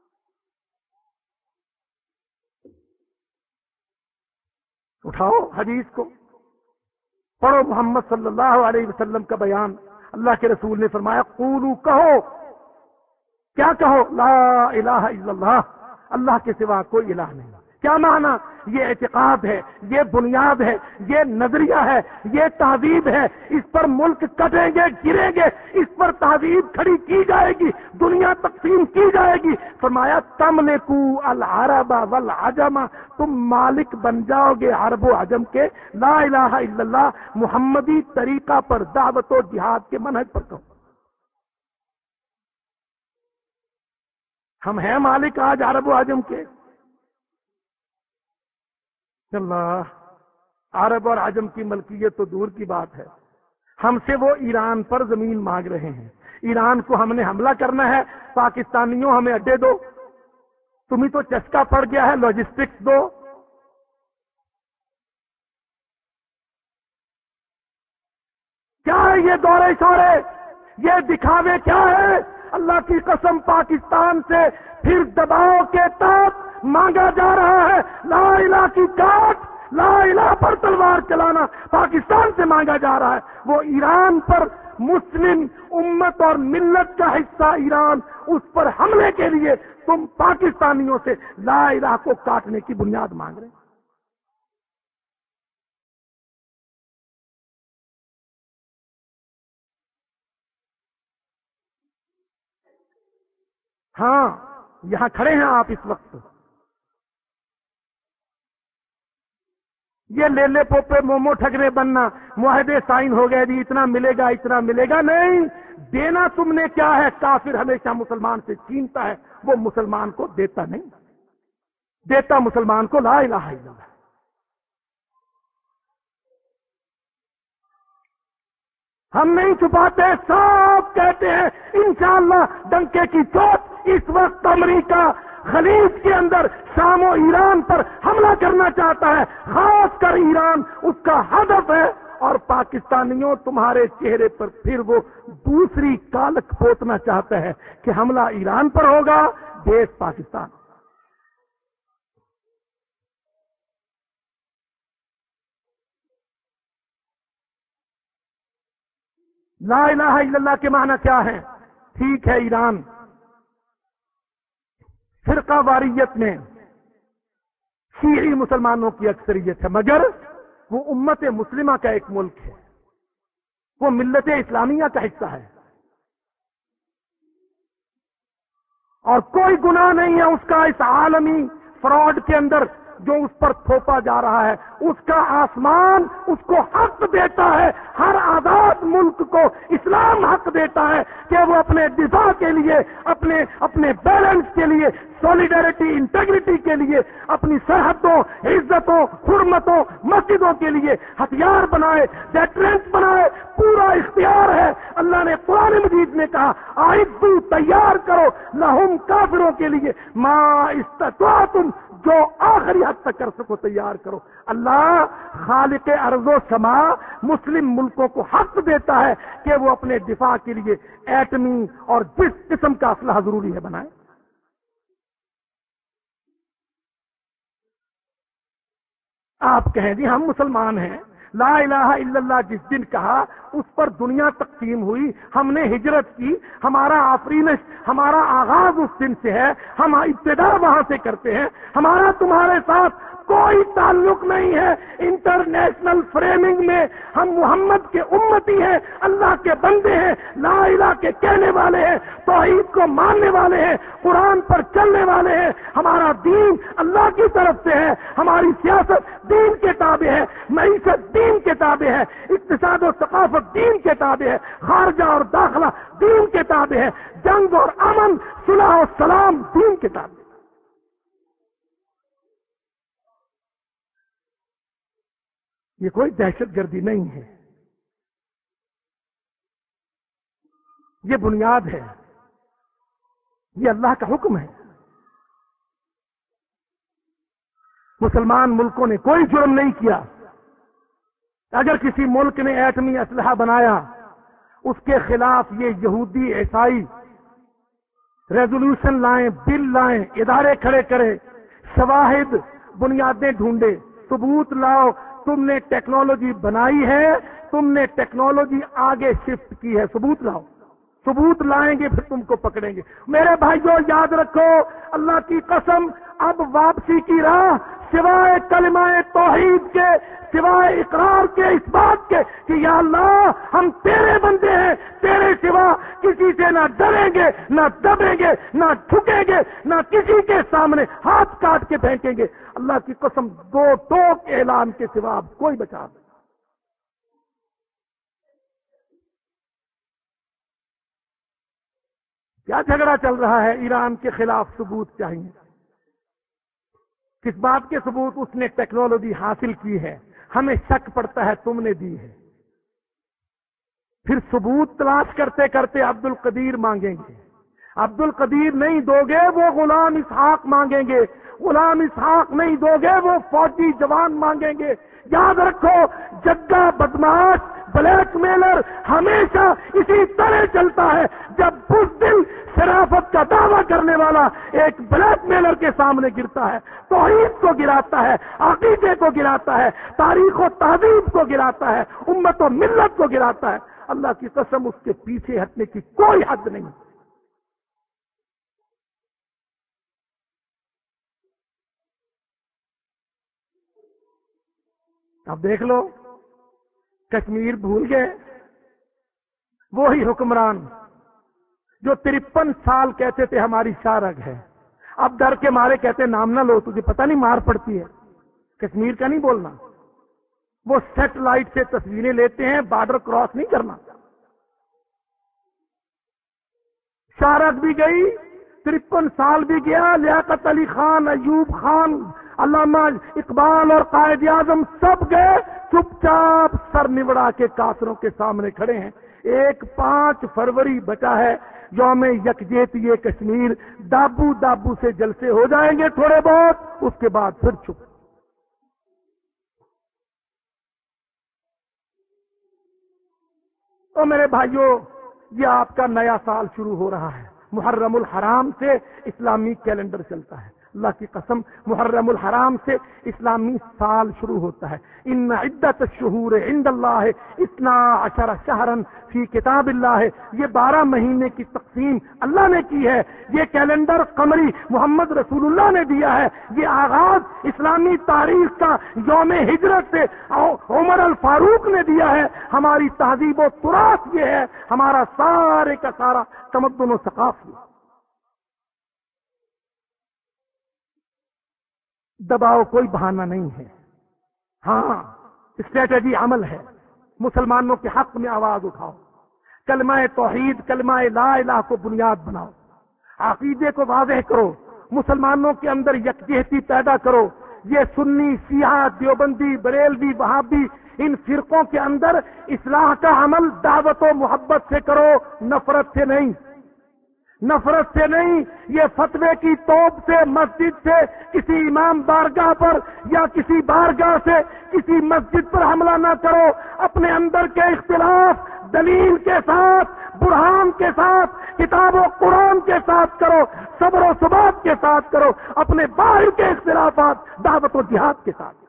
اٹھاؤ حدیث کو پڑھو، محمد صلی اللہ علیہ وسلم کا بیان، اللہ کے رسول نے فرمایا قولوا کہو، کیا کہو؟ لا الہ الا اللہ، اللہ کے سوا کوئی الہ نہیں۔ کیا معنی؟ یہ اعتقاد ہے، یہ بنیاد ہے، یہ نظریہ ہے، یہ تہذیب ہے، اس پر ملک کٹیں گے گریں گے، اس پر تہذیب کھڑی کی جائے گی، دنیا تقسیم کی جائے گی۔ فرمایا تملکو العرب والعجم، تم مالک بن جاؤ گے عرب و عجم کے، لا الہ الا اللہ محمدی طریقہ پر دعوت و جہاد کے منہج پر کہو۔ ہم ہیں مالک آج عرب و عجم کے؟ اللہ، عرب اور عجم کی ملکیت تو دور کی بات ہے، ہم سے وہ ایران پر زمین مانگ رہے ہیں۔ ایران کو ہم نے حملہ کرنا ہے، پاکستانیوں ہمیں اڈے دو، تمہیں تو چسکا پڑ گیا ہے، لاجسٹکس دو۔ کیا ہے یہ دورے شورے، یہ دکھاوے کیا ہے؟ اللہ کی قسم پاکستان سے پھر دباؤ کے تحت مانگا جا رہا ہے، لا الہ کی کاٹ، لا الہ پر تلوار چلانا پاکستان سے مانگا جا رہا ہے۔ وہ ایران پر، مسلم امت اور ملت کا حصہ ایران، اس پر حملے کے لیے تم پاکستانیوں سے لا الہ کو کاٹنے کی بنیاد مانگ رہے ہیں۔ ہاں یہاں کھڑے ہیں آپ اس وقت، یہ لے لے پوپے مومو ٹھگرے بننا، معاہدے سائن ہو گئے جی اتنا ملے گا اتنا ملے گا، نہیں دینا تم نے کیا ہے؟ کافر ہمیشہ مسلمان سے چھینتا ہے، وہ مسلمان کو دیتا نہیں، دیتا مسلمان کو لا الہ الا اللہ۔ ہم نہیں چھپاتے، سب کہتے ہیں انشاءاللہ ڈنکے کی چوٹ۔ اس وقت امریکہ خلیج کے اندر شام و ایران پر حملہ کرنا چاہتا ہے، خاص کر ایران اس کا ہدف ہے، اور پاکستانیوں تمہارے چہرے پر پھر وہ دوسری کالک پوتنا چاہتا ہے کہ حملہ ایران پر ہوگا، دیش پاکستان۔ لا الہ الا اللہ کے معنی کیا ہے؟ ٹھیک ہے ایران فرقہ واریت میں شیعی مسلمانوں کی اکثریت ہے، مگر وہ امت مسلمہ کا ایک ملک ہے، وہ ملت اسلامیہ کا حصہ ہے، اور کوئی گناہ نہیں ہے اس کا اس عالمی فراڈ کے اندر جو اس پر تھوپا جا رہا ہے۔ اس کا آسمان اس کو حق دیتا ہے، ہر آزاد ملک کو اسلام حق دیتا ہے کہ وہ اپنے دفاع کے لیے، اپنے اپنے بیلنس کے لیے، سولیڈیرٹی، انٹیگریٹی کے لیے، اپنی سرحدوں، عزتوں، حرمتوں، مسجدوں کے لیے ہتھیار بنائے، ڈیٹرنٹ بنائے، پورا اختیار ہے۔ اللہ نے قرآن مجید میں کہا اعدوا، تیار کرو، لہم کافروں کے لیے ما استطعتم، جو آخری حد تک کر سکو تیار کرو۔ اللہ خالق ارض و سما مسلم ملکوں کو حق دیتا ہے کہ وہ اپنے دفاع کے لیے ایٹمی اور جس قسم کا اسلحہ ضروری ہے بنائے۔ آپ کہیں جی ہم مسلمان ہیں، لا الہ الا اللہ جس دن کہا اس پر دنیا تقسیم ہوئی، ہم نے ہجرت کی، ہمارا آفرینش، ہمارا آغاز اس دن سے ہے، ہم ابتدا وہاں سے کرتے ہیں، ہمارا تمہارے ساتھ کوئی تعلق نہیں ہے۔ انٹرنیشنل فریمنگ میں ہم محمد کے امتی ہیں، اللہ کے بندے ہیں، لا الہ کے کہنے والے ہیں، توحید کو ماننے والے ہیں، قرآن پر چلنے والے ہیں۔ ہمارا دین اللہ کی طرف سے ہے، ہماری سیاست دین کے تابع ہے، معیشت دین کے تابع ہے، اقتصاد و ثقافت دین کے تابع ہے، خارجہ اور داخلہ دین کے تابع ہے، جنگ اور امن، صلح و سلام دین کے تابع ہے۔ یہ کوئی دہشت گردی نہیں ہے، یہ بنیاد ہے، یہ اللہ کا حکم ہے۔ مسلمان ملکوں نے کوئی جرم نہیں کیا۔ اگر کسی ملک نے ایٹمی اسلحہ بنایا، اس کے خلاف یہ یہودی عیسائی ریزولوشن لائیں، بل لائیں، ادارے کھڑے کرے، شواہد، بنیادیں ڈھونڈے، ثبوت لاؤ، تم نے ٹیکنالوجی بنائی ہے، تم نے ٹیکنالوجی آگے شفٹ کی ہے، ثبوت لاؤ، ثبوت لائیں گے پھر تم کو پکڑیں گے۔ میرے بھائیوں یاد رکھو، اللہ کی قسم، اب واپسی کی راہ سوائے کلمہ توحید کے، سوائے اقرار کے، اس بات کے کہ یا اللہ ہم تیرے بندے ہیں، تیرے سوا کسی سے نہ ڈریں گے، نہ دبیں گے، نہ جھکیں گے، نہ کسی کے سامنے ہاتھ کاٹ کے پھینکیں گے۔ اللہ کی قسم، دو ٹوک اعلان کے سوا اب کوئی بچا نہیں۔ کیا جھگڑا چل رہا ہے؟ ایران کے خلاف ثبوت چاہیے۔ کس بات کے ثبوت؟ اس نے ٹیکنالوجی حاصل کی ہے، ہمیں شک پڑتا ہے تم نے دی ہے۔ پھر ثبوت تلاش کرتے کرتے عبد القدیر مانگیں گے، عبد القدیر نہیں دو گے وہ غلام اسحاق مانگیں گے، غلام اسحاق نہیں دو گے وہ فوجی جوان مانگیں گے۔ یاد رکھو، جگہ بدماش، بلیک میلر ہمیشہ اسی طرح چلتا ہے۔ جب بزدل شرافت کا دعویٰ کرنے والا ایک بلیک میلر کے سامنے گرتا ہے، توحید کو گراتا ہے، عقیدے کو گراتا ہے، تاریخ و تہذیب کو گراتا ہے، امت و ملت کو گراتا ہے، اللہ کی قسم اس کے پیچھے ہٹنے کی کوئی حد نہیں۔ اب دیکھ لو، کشمیر بھول گئے، وہی حکمران جو ترپن سال کہتے تھے ہماری شارگ ہے، اب ڈر کے مارے کہتے نام نہ لو، تجھے پتہ نہیں مار پڑتی ہے۔ کشمیر کا نہیں بولنا، وہ سیٹلائٹ سے تصویریں لیتے ہیں، بارڈر کراس نہیں کرنا۔ شارگ بھی گئی، ترپن سال بھی گیا، لیاقت علی خان، ایوب خان، علامہ اقبال اور قائد اعظم سب گئے، چپ چاپ سر نوڑا کے کافروں کے سامنے کھڑے ہیں۔ ایک پانچ فروری بچا ہے، یوم یکجہتی کشمیر، دابو دابو سے جلسے ہو جائیں گے تھوڑے بہت، اس کے بعد پھر چپ۔ تو میرے بھائیوں، یہ آپ کا نیا سال شروع ہو رہا ہے۔ محرم الحرام سے اسلامی کیلنڈر چلتا ہے، اللہ کی قسم، محرم الحرام سے اسلامی سال شروع ہوتا ہے۔ ان عدت الشہور عند اللہ اثنا عشر شہرا فی کتاب اللہ، یہ بارہ مہینے کی تقسیم اللہ نے کی ہے۔ یہ کیلنڈر قمری محمد رسول اللہ نے دیا ہے۔ یہ آغاز اسلامی تاریخ کا یوم ہجرت سے عمر الفاروق نے دیا ہے۔ ہماری تہذیب و تراث یہ ہے، ہمارا سارے کا سارا تمدن و ثقافت۔ دباؤ کوئی بہانہ نہیں ہے، ہاں اسٹریٹجی عمل ہے۔ مسلمانوں کے حق میں آواز اٹھاؤ، کلمہ توحید، کلمہ لا الہ کو بنیاد بناؤ، عقیدے کو واضح کرو، مسلمانوں کے اندر یکجہتی پیدا کرو۔ یہ سنی، شیعہ، دیوبندی، بریلوی، وہابی، ان فرقوں کے اندر اصلاح کا عمل دعوت و محبت سے کرو، نفرت سے نہیں، نفرت سے نہیں۔ یہ فتوے کی توپ سے، مسجد سے، کسی امام بارگاہ پر یا کسی بارگاہ سے کسی مسجد پر حملہ نہ کرو۔ اپنے اندر کے اختلاف دلیل کے ساتھ، برہان کے ساتھ، کتاب و قرآن کے ساتھ کرو، صبر و ثبات کے ساتھ کرو۔ اپنے باہر کے اختلافات دعوت و جہاد کے ساتھ۔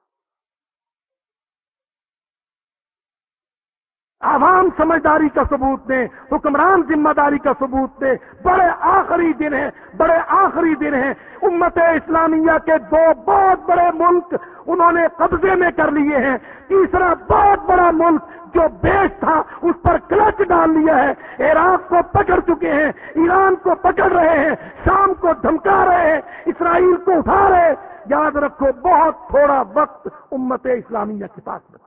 عوام سمجھداری کا ثبوت دیں، حکمران ذمہ داری کا ثبوت دیں۔ بڑے آخری دن ہیں، بڑے آخری دن ہیں۔ امت اسلامیہ کے دو بہت بڑے ملک انہوں نے قبضے میں کر لیے ہیں۔ تیسرا بہت بڑا ملک جو بیش تھا اس پر کلچ ڈال لیا ہے۔ عراق کو پکڑ چکے ہیں، ایران کو پکڑ رہے ہیں، شام کو دھمکا رہے ہیں، اسرائیل کو اٹھا رہے ہیں۔ یاد رکھو بہت تھوڑا وقت امت اسلامیہ کے پاس بچا۔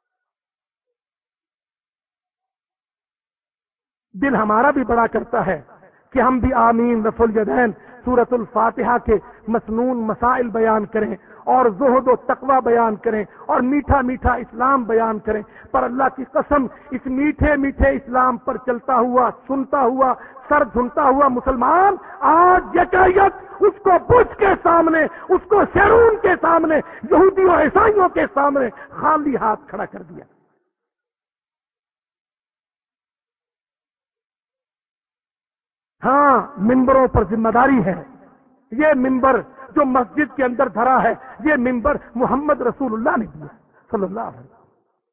دل ہمارا بھی بڑا کرتا ہے کہ ہم بھی آمین رفع الیدین سورۃ الفاتحہ کے مسنون مسائل بیان کریں اور زہد و تقوی بیان کریں اور میٹھا میٹھا اسلام بیان کریں، پر اللہ کی قسم اس میٹھے میٹھے اسلام پر چلتا ہوا، سنتا ہوا، سر دھنتا ہوا مسلمان آج یکایک اس کو بش کے سامنے، اس کو شیرون کے سامنے، یہودیوں عیسائیوں کے سامنے خالی ہاتھ کھڑا کر دیا۔ ہاں، ممبروں پر ذمہ داری ہے۔ یہ ممبر جو مسجد کے اندر دھرا ہے، یہ ممبر محمد رسول اللہ نے دیا صلی اللہ علیہ وسلم۔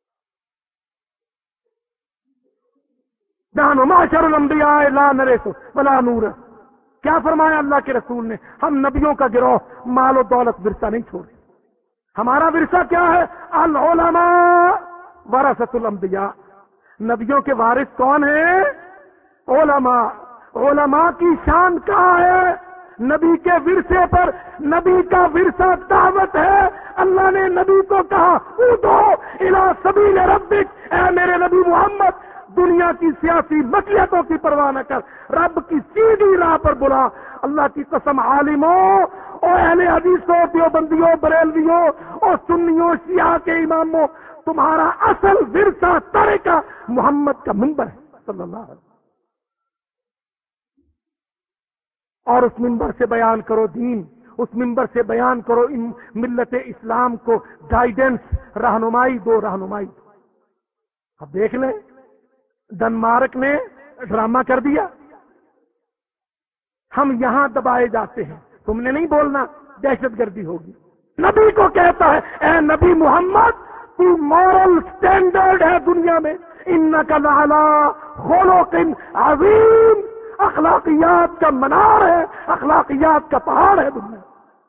نحن معشر الانبیاء لا نرث ولا نورث، کیا فرمایا اللہ کے رسول نے؟ ہم نبیوں کا گروہ مال و دولت ورثہ نہیں چھوڑتے۔ ہمارا ورثہ کیا ہے؟ العلماء ورثۃ الانبیاء، نبیوں کے وارث کون ہیں؟ علماء۔ علماء کی شان کہاں ہے؟ نبی کے ورثے پر، نبی کا ورثہ دعوت ہے۔ اللہ نے نبی کو کہا ادعو الی سبیل ربک، اے میرے نبی محمد دنیا کی سیاسی مصلحتوں کی پرواہ نہ کر، رب کی سیدھی راہ پر بلا۔ اللہ کی قسم عالموں اور اہل حدیثوں، دیوبندیوں، بریلویوں اور سنیوں، شیعہ کے اماموں، تمہارا اصل ورثہ طریقہ محمد کا منبر ہے صلی اللہ علیہ وسلم، اور اس منبر سے بیان کرو دین، اس منبر سے بیان کرو ان ملت اسلام کو گائیڈنس، رہنمائی دو، رہنمائی دو۔ اب دیکھ لیں ڈنمارک نے ڈرامہ کر دیا، ہم یہاں دبائے جاتے ہیں، تم نے نہیں بولنا، دہشت گردی ہوگی۔ نبی کو کہتا ہے اے نبی محمد تو مورل سٹینڈرڈ ہے دنیا میں، انک لعلی خلق عظیم، اخلاقیات کا منار ہے، اخلاقیات کا پہاڑ ہے دنیا۔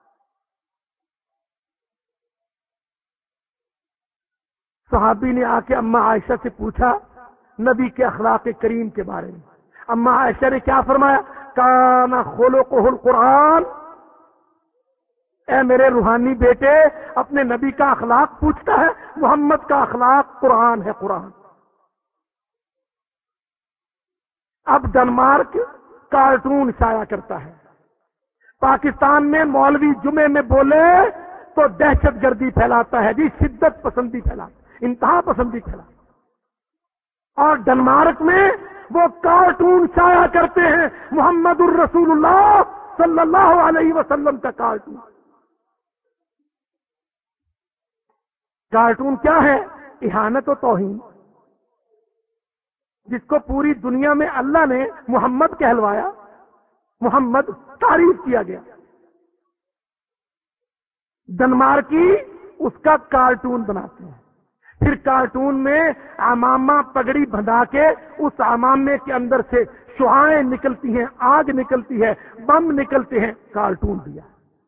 صحابی نے آ کے اما عائشہ سے پوچھا نبی کے اخلاق کریم کے بارے میں۔ اما عائشہ نے کیا فرمایا؟ کان خلقہ القرآن، اے میرے روحانی بیٹے اپنے نبی کا اخلاق پوچھتا ہے، محمد کا اخلاق قرآن ہے، قرآن۔ اب ڈنمارک کارٹون شائع کرتا ہے، پاکستان میں مولوی جمعے میں بولے تو دہشت گردی پھیلاتا ہے، جی شدت پسندی پھیلاتا، انتہا پسندی پھیلاتا، اور ڈنمارک میں وہ کارٹون شائع کرتے ہیں محمد الرسول اللہ صلی اللہ علیہ وسلم کا کارٹون۔ کارٹون کیا ہے؟ اہانت و توہین، جس کو پوری دنیا میں اللہ نے محمد کہلوایا، محمد تعریف کیا گیا، ڈنمارکی اس کا کارٹون بناتے ہیں، پھر کارٹون میں عمامہ پگڑی بندھا کے اس عمامے کے اندر سے شعاعیں نکلتی ہیں، آگ نکلتی ہے، بم نکلتے ہیں، کارٹون دیا۔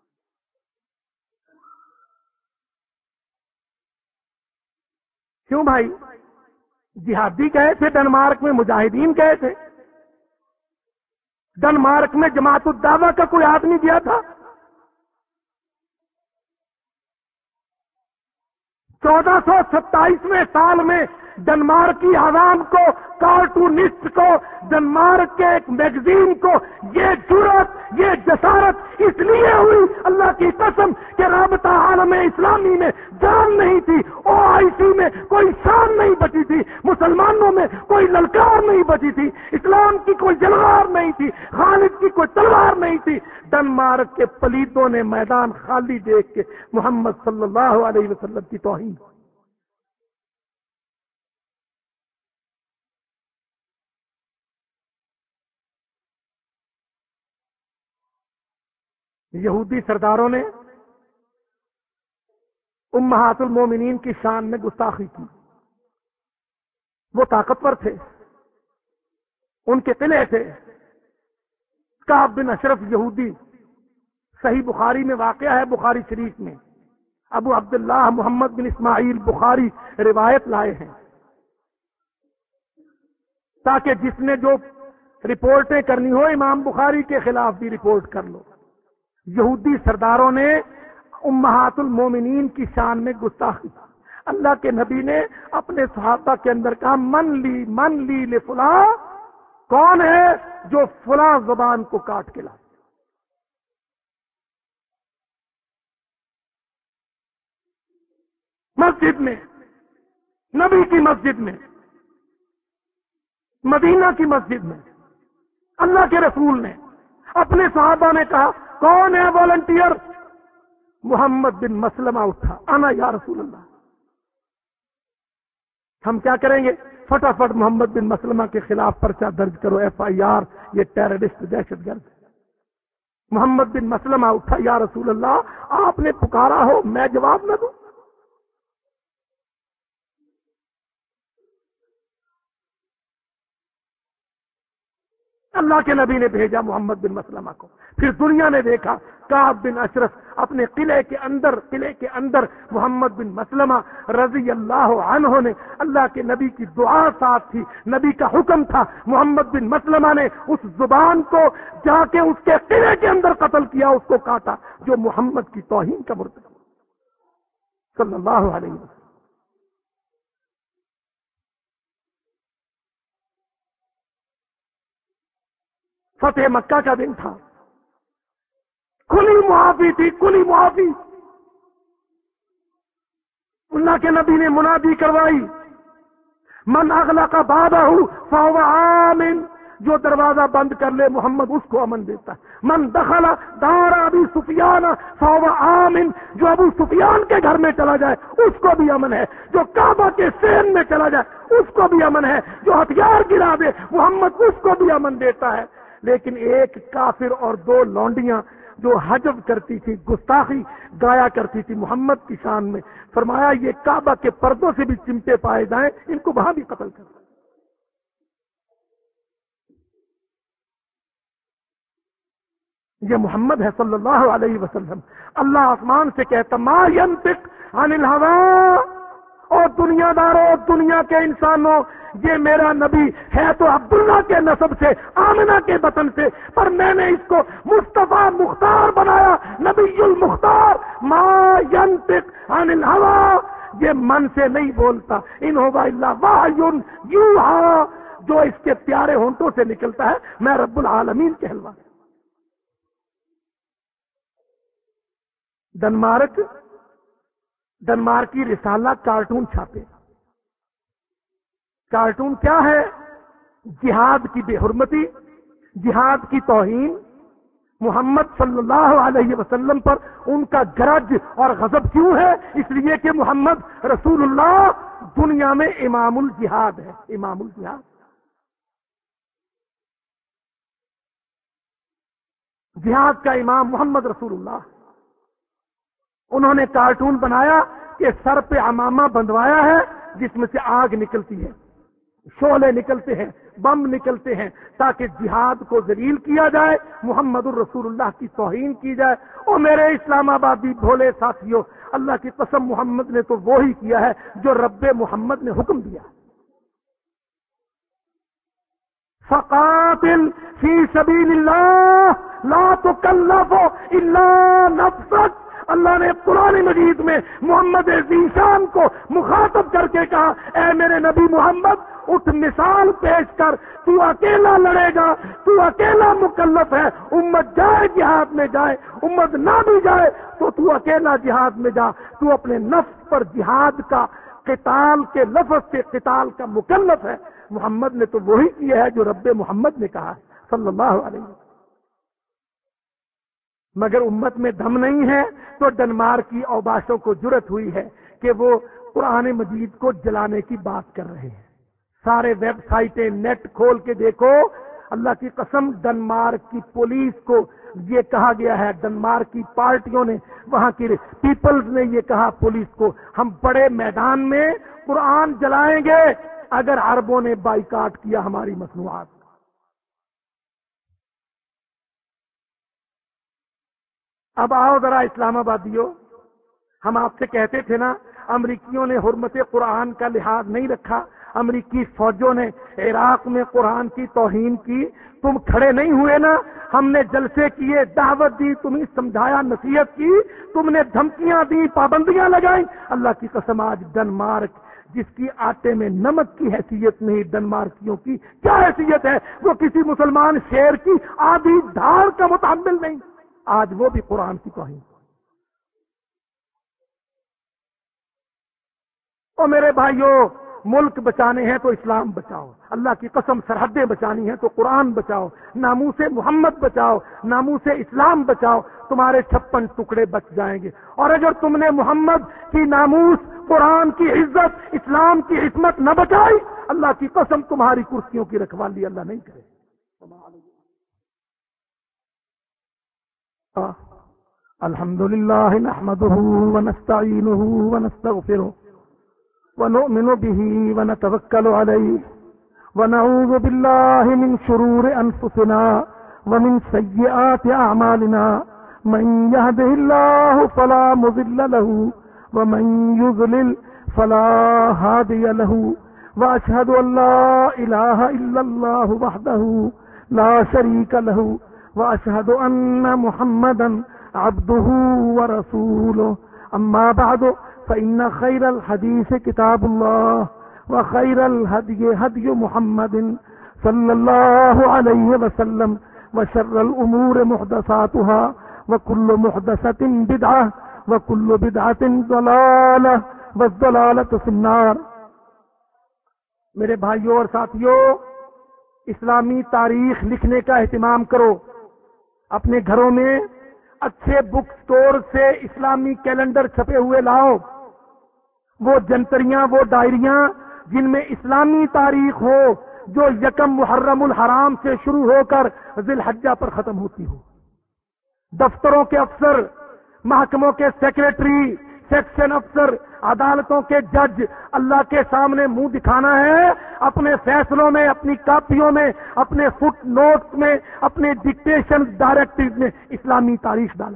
کیوں بھائی؟ جہادی گئے تھے ڈنمارک میں، مجاہدین گئے تھے ڈنمارک میں، جماعت الدعوہ کا کوئی آدمی گیا تھا؟ چودہ سو ستائیسویں سال میں ڈنمارک کی عوام کو، کارٹونسٹ کو، ڈنمارک کے ایک میگزین کو یہ جرأت، یہ جسارت اس لیے ہوئی اللہ کی قسم کہ رابطہ عالم اسلامی میں جان نہیں تھی، او آئی سی میں کوئی شان نہیں بچی تھی، مسلمانوں میں کوئی للکار نہیں بچی تھی، اسلام کی کوئی جلوار نہیں تھی، خالد کی کوئی تلوار نہیں تھی۔ ڈنمارک کے پلیتوں نے میدان خالی دیکھ کے محمد صلی اللہ علیہ وسلم کی توہین۔ یہودی سرداروں نے امہات المومنین کی شان میں گستاخی کی۔ وہ طاقتور تھے، ان کے قلعے تھے۔ کعب بن اشرف یہودی، صحیح بخاری میں واقعہ ہے، بخاری شریف میں ابو عبداللہ محمد بن اسماعیل بخاری روایت لائے ہیں تاکہ جس نے جو رپورٹیں کرنی ہو امام بخاری کے خلاف بھی رپورٹ کر لو۔ یہودی سرداروں نے امہات المومنین کی شان میں گستاخی، اللہ کے نبی نے اپنے صحابہ کے اندر کہا من لی من لی لفلاں، کون ہے جو فلاں زبان کو کاٹ کے لائے؟ مسجد میں، نبی کی مسجد میں، مدینہ کی مسجد میں اللہ کے رسول نے اپنے صحابہ نے کہا کون ہے والنٹیئر؟ محمد بن مسلمہ اٹھا، انا یا رسول اللہ۔ ہم کیا کریں گے؟ فٹافٹ محمد بن مسلمہ کے خلاف پرچہ درج کرو، ایف آئی آر، یہ ٹیررسٹ دہشت گرد۔ محمد بن مسلمہ اٹھا، یا رسول اللہ آپ نے پکارا ہو میں جواب نہ دوں؟ اللہ کے نبی نے بھیجا محمد بن مسلمہ کو، پھر دنیا نے دیکھا کعب بن اشرف اپنے قلعے کے اندر قلعے کے اندر محمد بن مسلمہ رضی اللہ عنہ نے، اللہ کے نبی کی دعا ساتھ تھی، نبی کا حکم تھا، محمد بن مسلمہ نے اس زبان کو جا کے اس کے قلعے کے اندر قتل کیا، اس کو کاٹا جو محمد کی توہین کا مرتکب صلی اللہ علیہ وسلم۔ فتح مکہ کا دن تھا، کھلی معافی تھی، کھلی معافی۔ اللہ کے نبی نے منادی کروائی من اغلق بابہ فہو آمن، جو دروازہ بند کر لے محمد اس کو امن دیتا ہے۔ من دخل دار ابی سفیان فہو آمن، جو ابو سفیان کے گھر میں چلا جائے اس کو بھی امن ہے، جو کعبہ کے سین میں چلا جائے اس کو بھی امن ہے، جو ہتھیار گرا دے محمد اس کو بھی امن دیتا ہے۔ لیکن ایک کافر اور دو لونڈیاں جو حجب کرتی تھی، گستاخی گایا کرتی تھی محمد کی شان میں، فرمایا یہ کعبہ کے پردوں سے بھی چمٹے پائے جائیں، ان کو وہاں بھی قتل کر۔ یہ محمد ہے صلی اللہ علیہ وسلم۔ اللہ آسمان سے کہتا ما ینطق عن الہوا، اور دنیا داروں، دنیا کے انسانوں، یہ میرا نبی ہے تو عبداللہ کے نسب سے، آمنہ کے بطن سے، پر میں نے اس کو مصطفیٰ مختار بنایا، نبی المختار۔ ما ینطق عن الہوا، یہ من سے نہیں بولتا، ان ہوگا الا وحی یوحی، جو اس کے پیارے ہونٹوں سے نکلتا ہے میں رب العالمین کہلوا۔ ڈنمارک ڈنمارکی رسالہ کارٹون چھاپے۔ کارٹون کیا ہے؟ جہاد کی بے حرمتی، جہاد کی توہین، محمد صلی اللہ علیہ وسلم پر ان کا گرج اور غضب کیوں ہے؟ اس لیے کہ محمد رسول اللہ دنیا میں امام الجہاد ہے، امام الجہاد۔ جہاد کا امام محمد رسول اللہ۔ انہوں نے کارٹون بنایا کہ سر پہ عمامہ بندوایا ہے جس میں سے آگ نکلتی ہے، شعلے نکلتے ہیں، بم نکلتے ہیں، تاکہ جہاد کو ذلیل کیا جائے، محمد الرسول اللہ کی توہین کی جائے۔ اور میرے اسلام آبادی بھولے ساتھیوں، اللہ کی قسم محمد نے تو وہی کیا ہے جو رب محمد نے حکم دیا۔ فقاتل فی سبیل اللہ لا تکلف الا نفسک، اللہ نے قرآن مجید میں محمد ذیشان کو مخاطب کر کے کہا، اے میرے نبی محمد اٹھ مثال پیش کر، تو اکیلا لڑے گا، تو اکیلا مکلف ہے، امت جائے جہاد میں جائے، امت نہ بھی جائے تو تو اکیلا جہاد میں جا، تو اپنے نفس پر جہاد کا، قتال کے لفظ سے قتال کا مکلف ہے۔ محمد نے تو وہی کیا ہے جو رب محمد نے کہا ہے صلی اللہ علیہ وسلم۔ مگر امت میں دم نہیں ہے تو ڈنمارک کی اوباشوں کو جرأت ہوئی ہے کہ وہ قرآن مجید کو جلانے کی بات کر رہے ہیں۔ سارے ویب سائٹیں نیٹ کھول کے دیکھو، اللہ کی قسم ڈنمارک کی پولیس کو یہ کہا گیا ہے، ڈنمارک کی پارٹیوں نے، وہاں کی پیپلز نے یہ کہا پولیس کو، ہم بڑے میدان میں قرآن جلائیں گے اگر عربوں نے بائیکاٹ کیا ہماری مصنوعات۔ اب آؤ ذرا اسلام آبادیوں، ہم آپ سے کہتے تھے نا امریکیوں نے حرمت قرآن کا لحاظ نہیں رکھا، امریکی فوجوں نے عراق میں قرآن کی توہین کی، تم کھڑے نہیں ہوئے نا، ہم نے جلسے کیے، دعوت دی، تمہیں سمجھایا، نصیحت کی، تم نے دھمکیاں دی، پابندیاں لگائیں۔ اللہ کی قسم آج ڈنمارک جس کی آٹے میں نمک کی حیثیت نہیں، ڈنمارکیوں کی کیا حیثیت ہے، وہ کسی مسلمان شیر کی آدھی دھار کا متحمل نہیں، آج وہ بھی قرآن کی توہین۔ اور میرے بھائیوں، ملک بچانے ہیں تو اسلام بچاؤ، اللہ کی قسم سرحدیں بچانی ہیں تو قرآن بچاؤ، ناموس محمد بچاؤ، ناموس اسلام بچاؤ، تمہارے چھپن ٹکڑے بچ جائیں گے۔ اور اگر تم نے محمد کی ناموس، قرآن کی عزت، اسلام کی عصمت نہ بچائی، اللہ کی قسم تمہاری کرسیوں کی رکھوالی اللہ نہیں کرے۔ الحمدللہ نحمدہ ونستعینہ ونستغفرہ ونؤمن به ونتوکل علیہ ونعوذ باللہ من شرور انفسنا ومن سیئات اعمالنا، من یهده اللہ فلا مضل له ومن یضلل فلا ہادی له، واشهد ان لا الہ الا اللہ وحدہ لا شریک له، واشهد ان محمدا عبده ورسوله، اما بعد فإن خير الحديث كتاب الله وخير الهدي هدي محمد صلى الله عليه وسلم، وشر الأمور محدثاتها وكل محدثة بدعة وكل بدعة ضلالة والضلالة في النار۔ میرے بھائیوں اور ساتھیوں، اسلامی تاریخ لکھنے کا اہتمام کرو، اپنے گھروں میں اچھے بک سٹور سے اسلامی کیلنڈر چھپے ہوئے لاؤ، وہ جنتریاں، وہ ڈائریاں جن میں اسلامی تاریخ ہو، جو یکم محرم الحرام سے شروع ہو کر ذی الحجہ پر ختم ہوتی ہو۔ دفتروں کے افسر، محکموں کے سیکریٹری، سیکشن افسر، عدالتوں کے جج، اللہ کے سامنے منہ دکھانا ہے، اپنے فیصلوں میں، اپنی کاپیوں میں، اپنے فٹ نوٹس میں، اپنے ڈکٹیشن ڈائریکٹیو میں اسلامی تاریخ ڈالا۔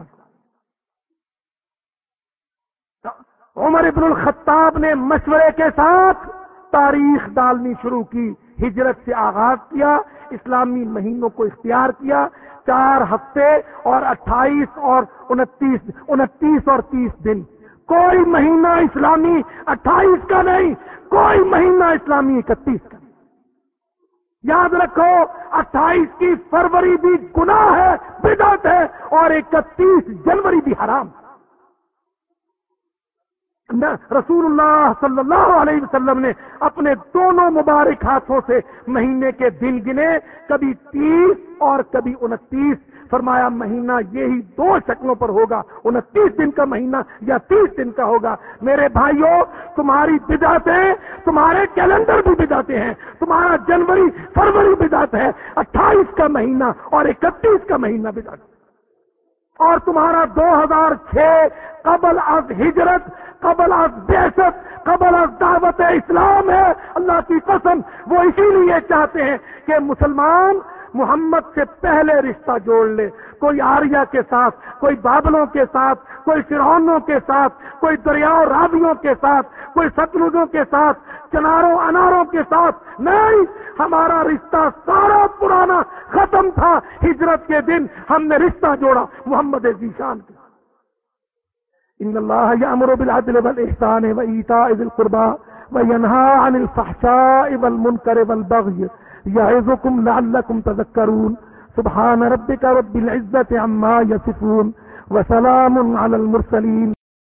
عمر ابن الخطاب نے مشورے کے ساتھ تاریخ ڈالنی شروع کی، ہجرت سے آغاز کیا، اسلامی مہینوں کو اختیار کیا، چار ہفتے اور اٹھائیس اور انتیس انتیس اور تیس دن، کوئی مہینہ اسلامی اٹھائیس کا نہیں، کوئی مہینہ اسلامی اکتیس کا نہیں۔ یاد رکھو، اٹھائیس کی فروری بھی گناہ ہے، بدعت ہے، اور اکتیس جنوری بھی حرام ہے۔ رسول اللہ صلی اللہ علیہ وسلم نے اپنے دونوں مبارک ہاتھوں سے مہینے کے دن گنے، کبھی تیس اور کبھی انتیس، فرمایا مہینہ یہی دو شکلوں پر ہوگا، انتیس دن کا مہینہ یا تیس دن کا ہوگا۔ میرے بھائیوں، تمہاری بدعتیں، تمہارے کیلنڈر بھی بدعتیں ہیں، تمہارا جنوری فروری بدعت ہے، اٹھائیس کا مہینہ اور اکتیس کا مہینہ بدعت ہے، اور تمہارا دو ہزار چھ قبل از ہجرت، قبل از بعثت، قبل از دعوت اسلام ہے۔ اللہ کی قسم وہ اسی لیے چاہتے ہیں کہ مسلمان محمد سے پہلے رشتہ جوڑ لے، کوئی آریہ کے ساتھ، کوئی بابلوں کے ساتھ، کوئی فرعونوں کے ساتھ، کوئی دریاؤ راویوں کے ساتھ، کوئی ستلجوں کے ساتھ، چناروں اناروں کے ساتھ نہیں، ہمارا رشتہ سارا پرانا ختم تھا۔ ہجرت کے دن ہم نے رشتہ جوڑا محمد ذیشان کے۔ ان اللہ یأمر بالعدل والإحسان وإیتاء ذی القربى وینہی عن الفحشاء والمنکر والبغی یعظکم لعلکم تذکرون سبحان ربک رب العزة عما یصفون وسلام علی المرسلین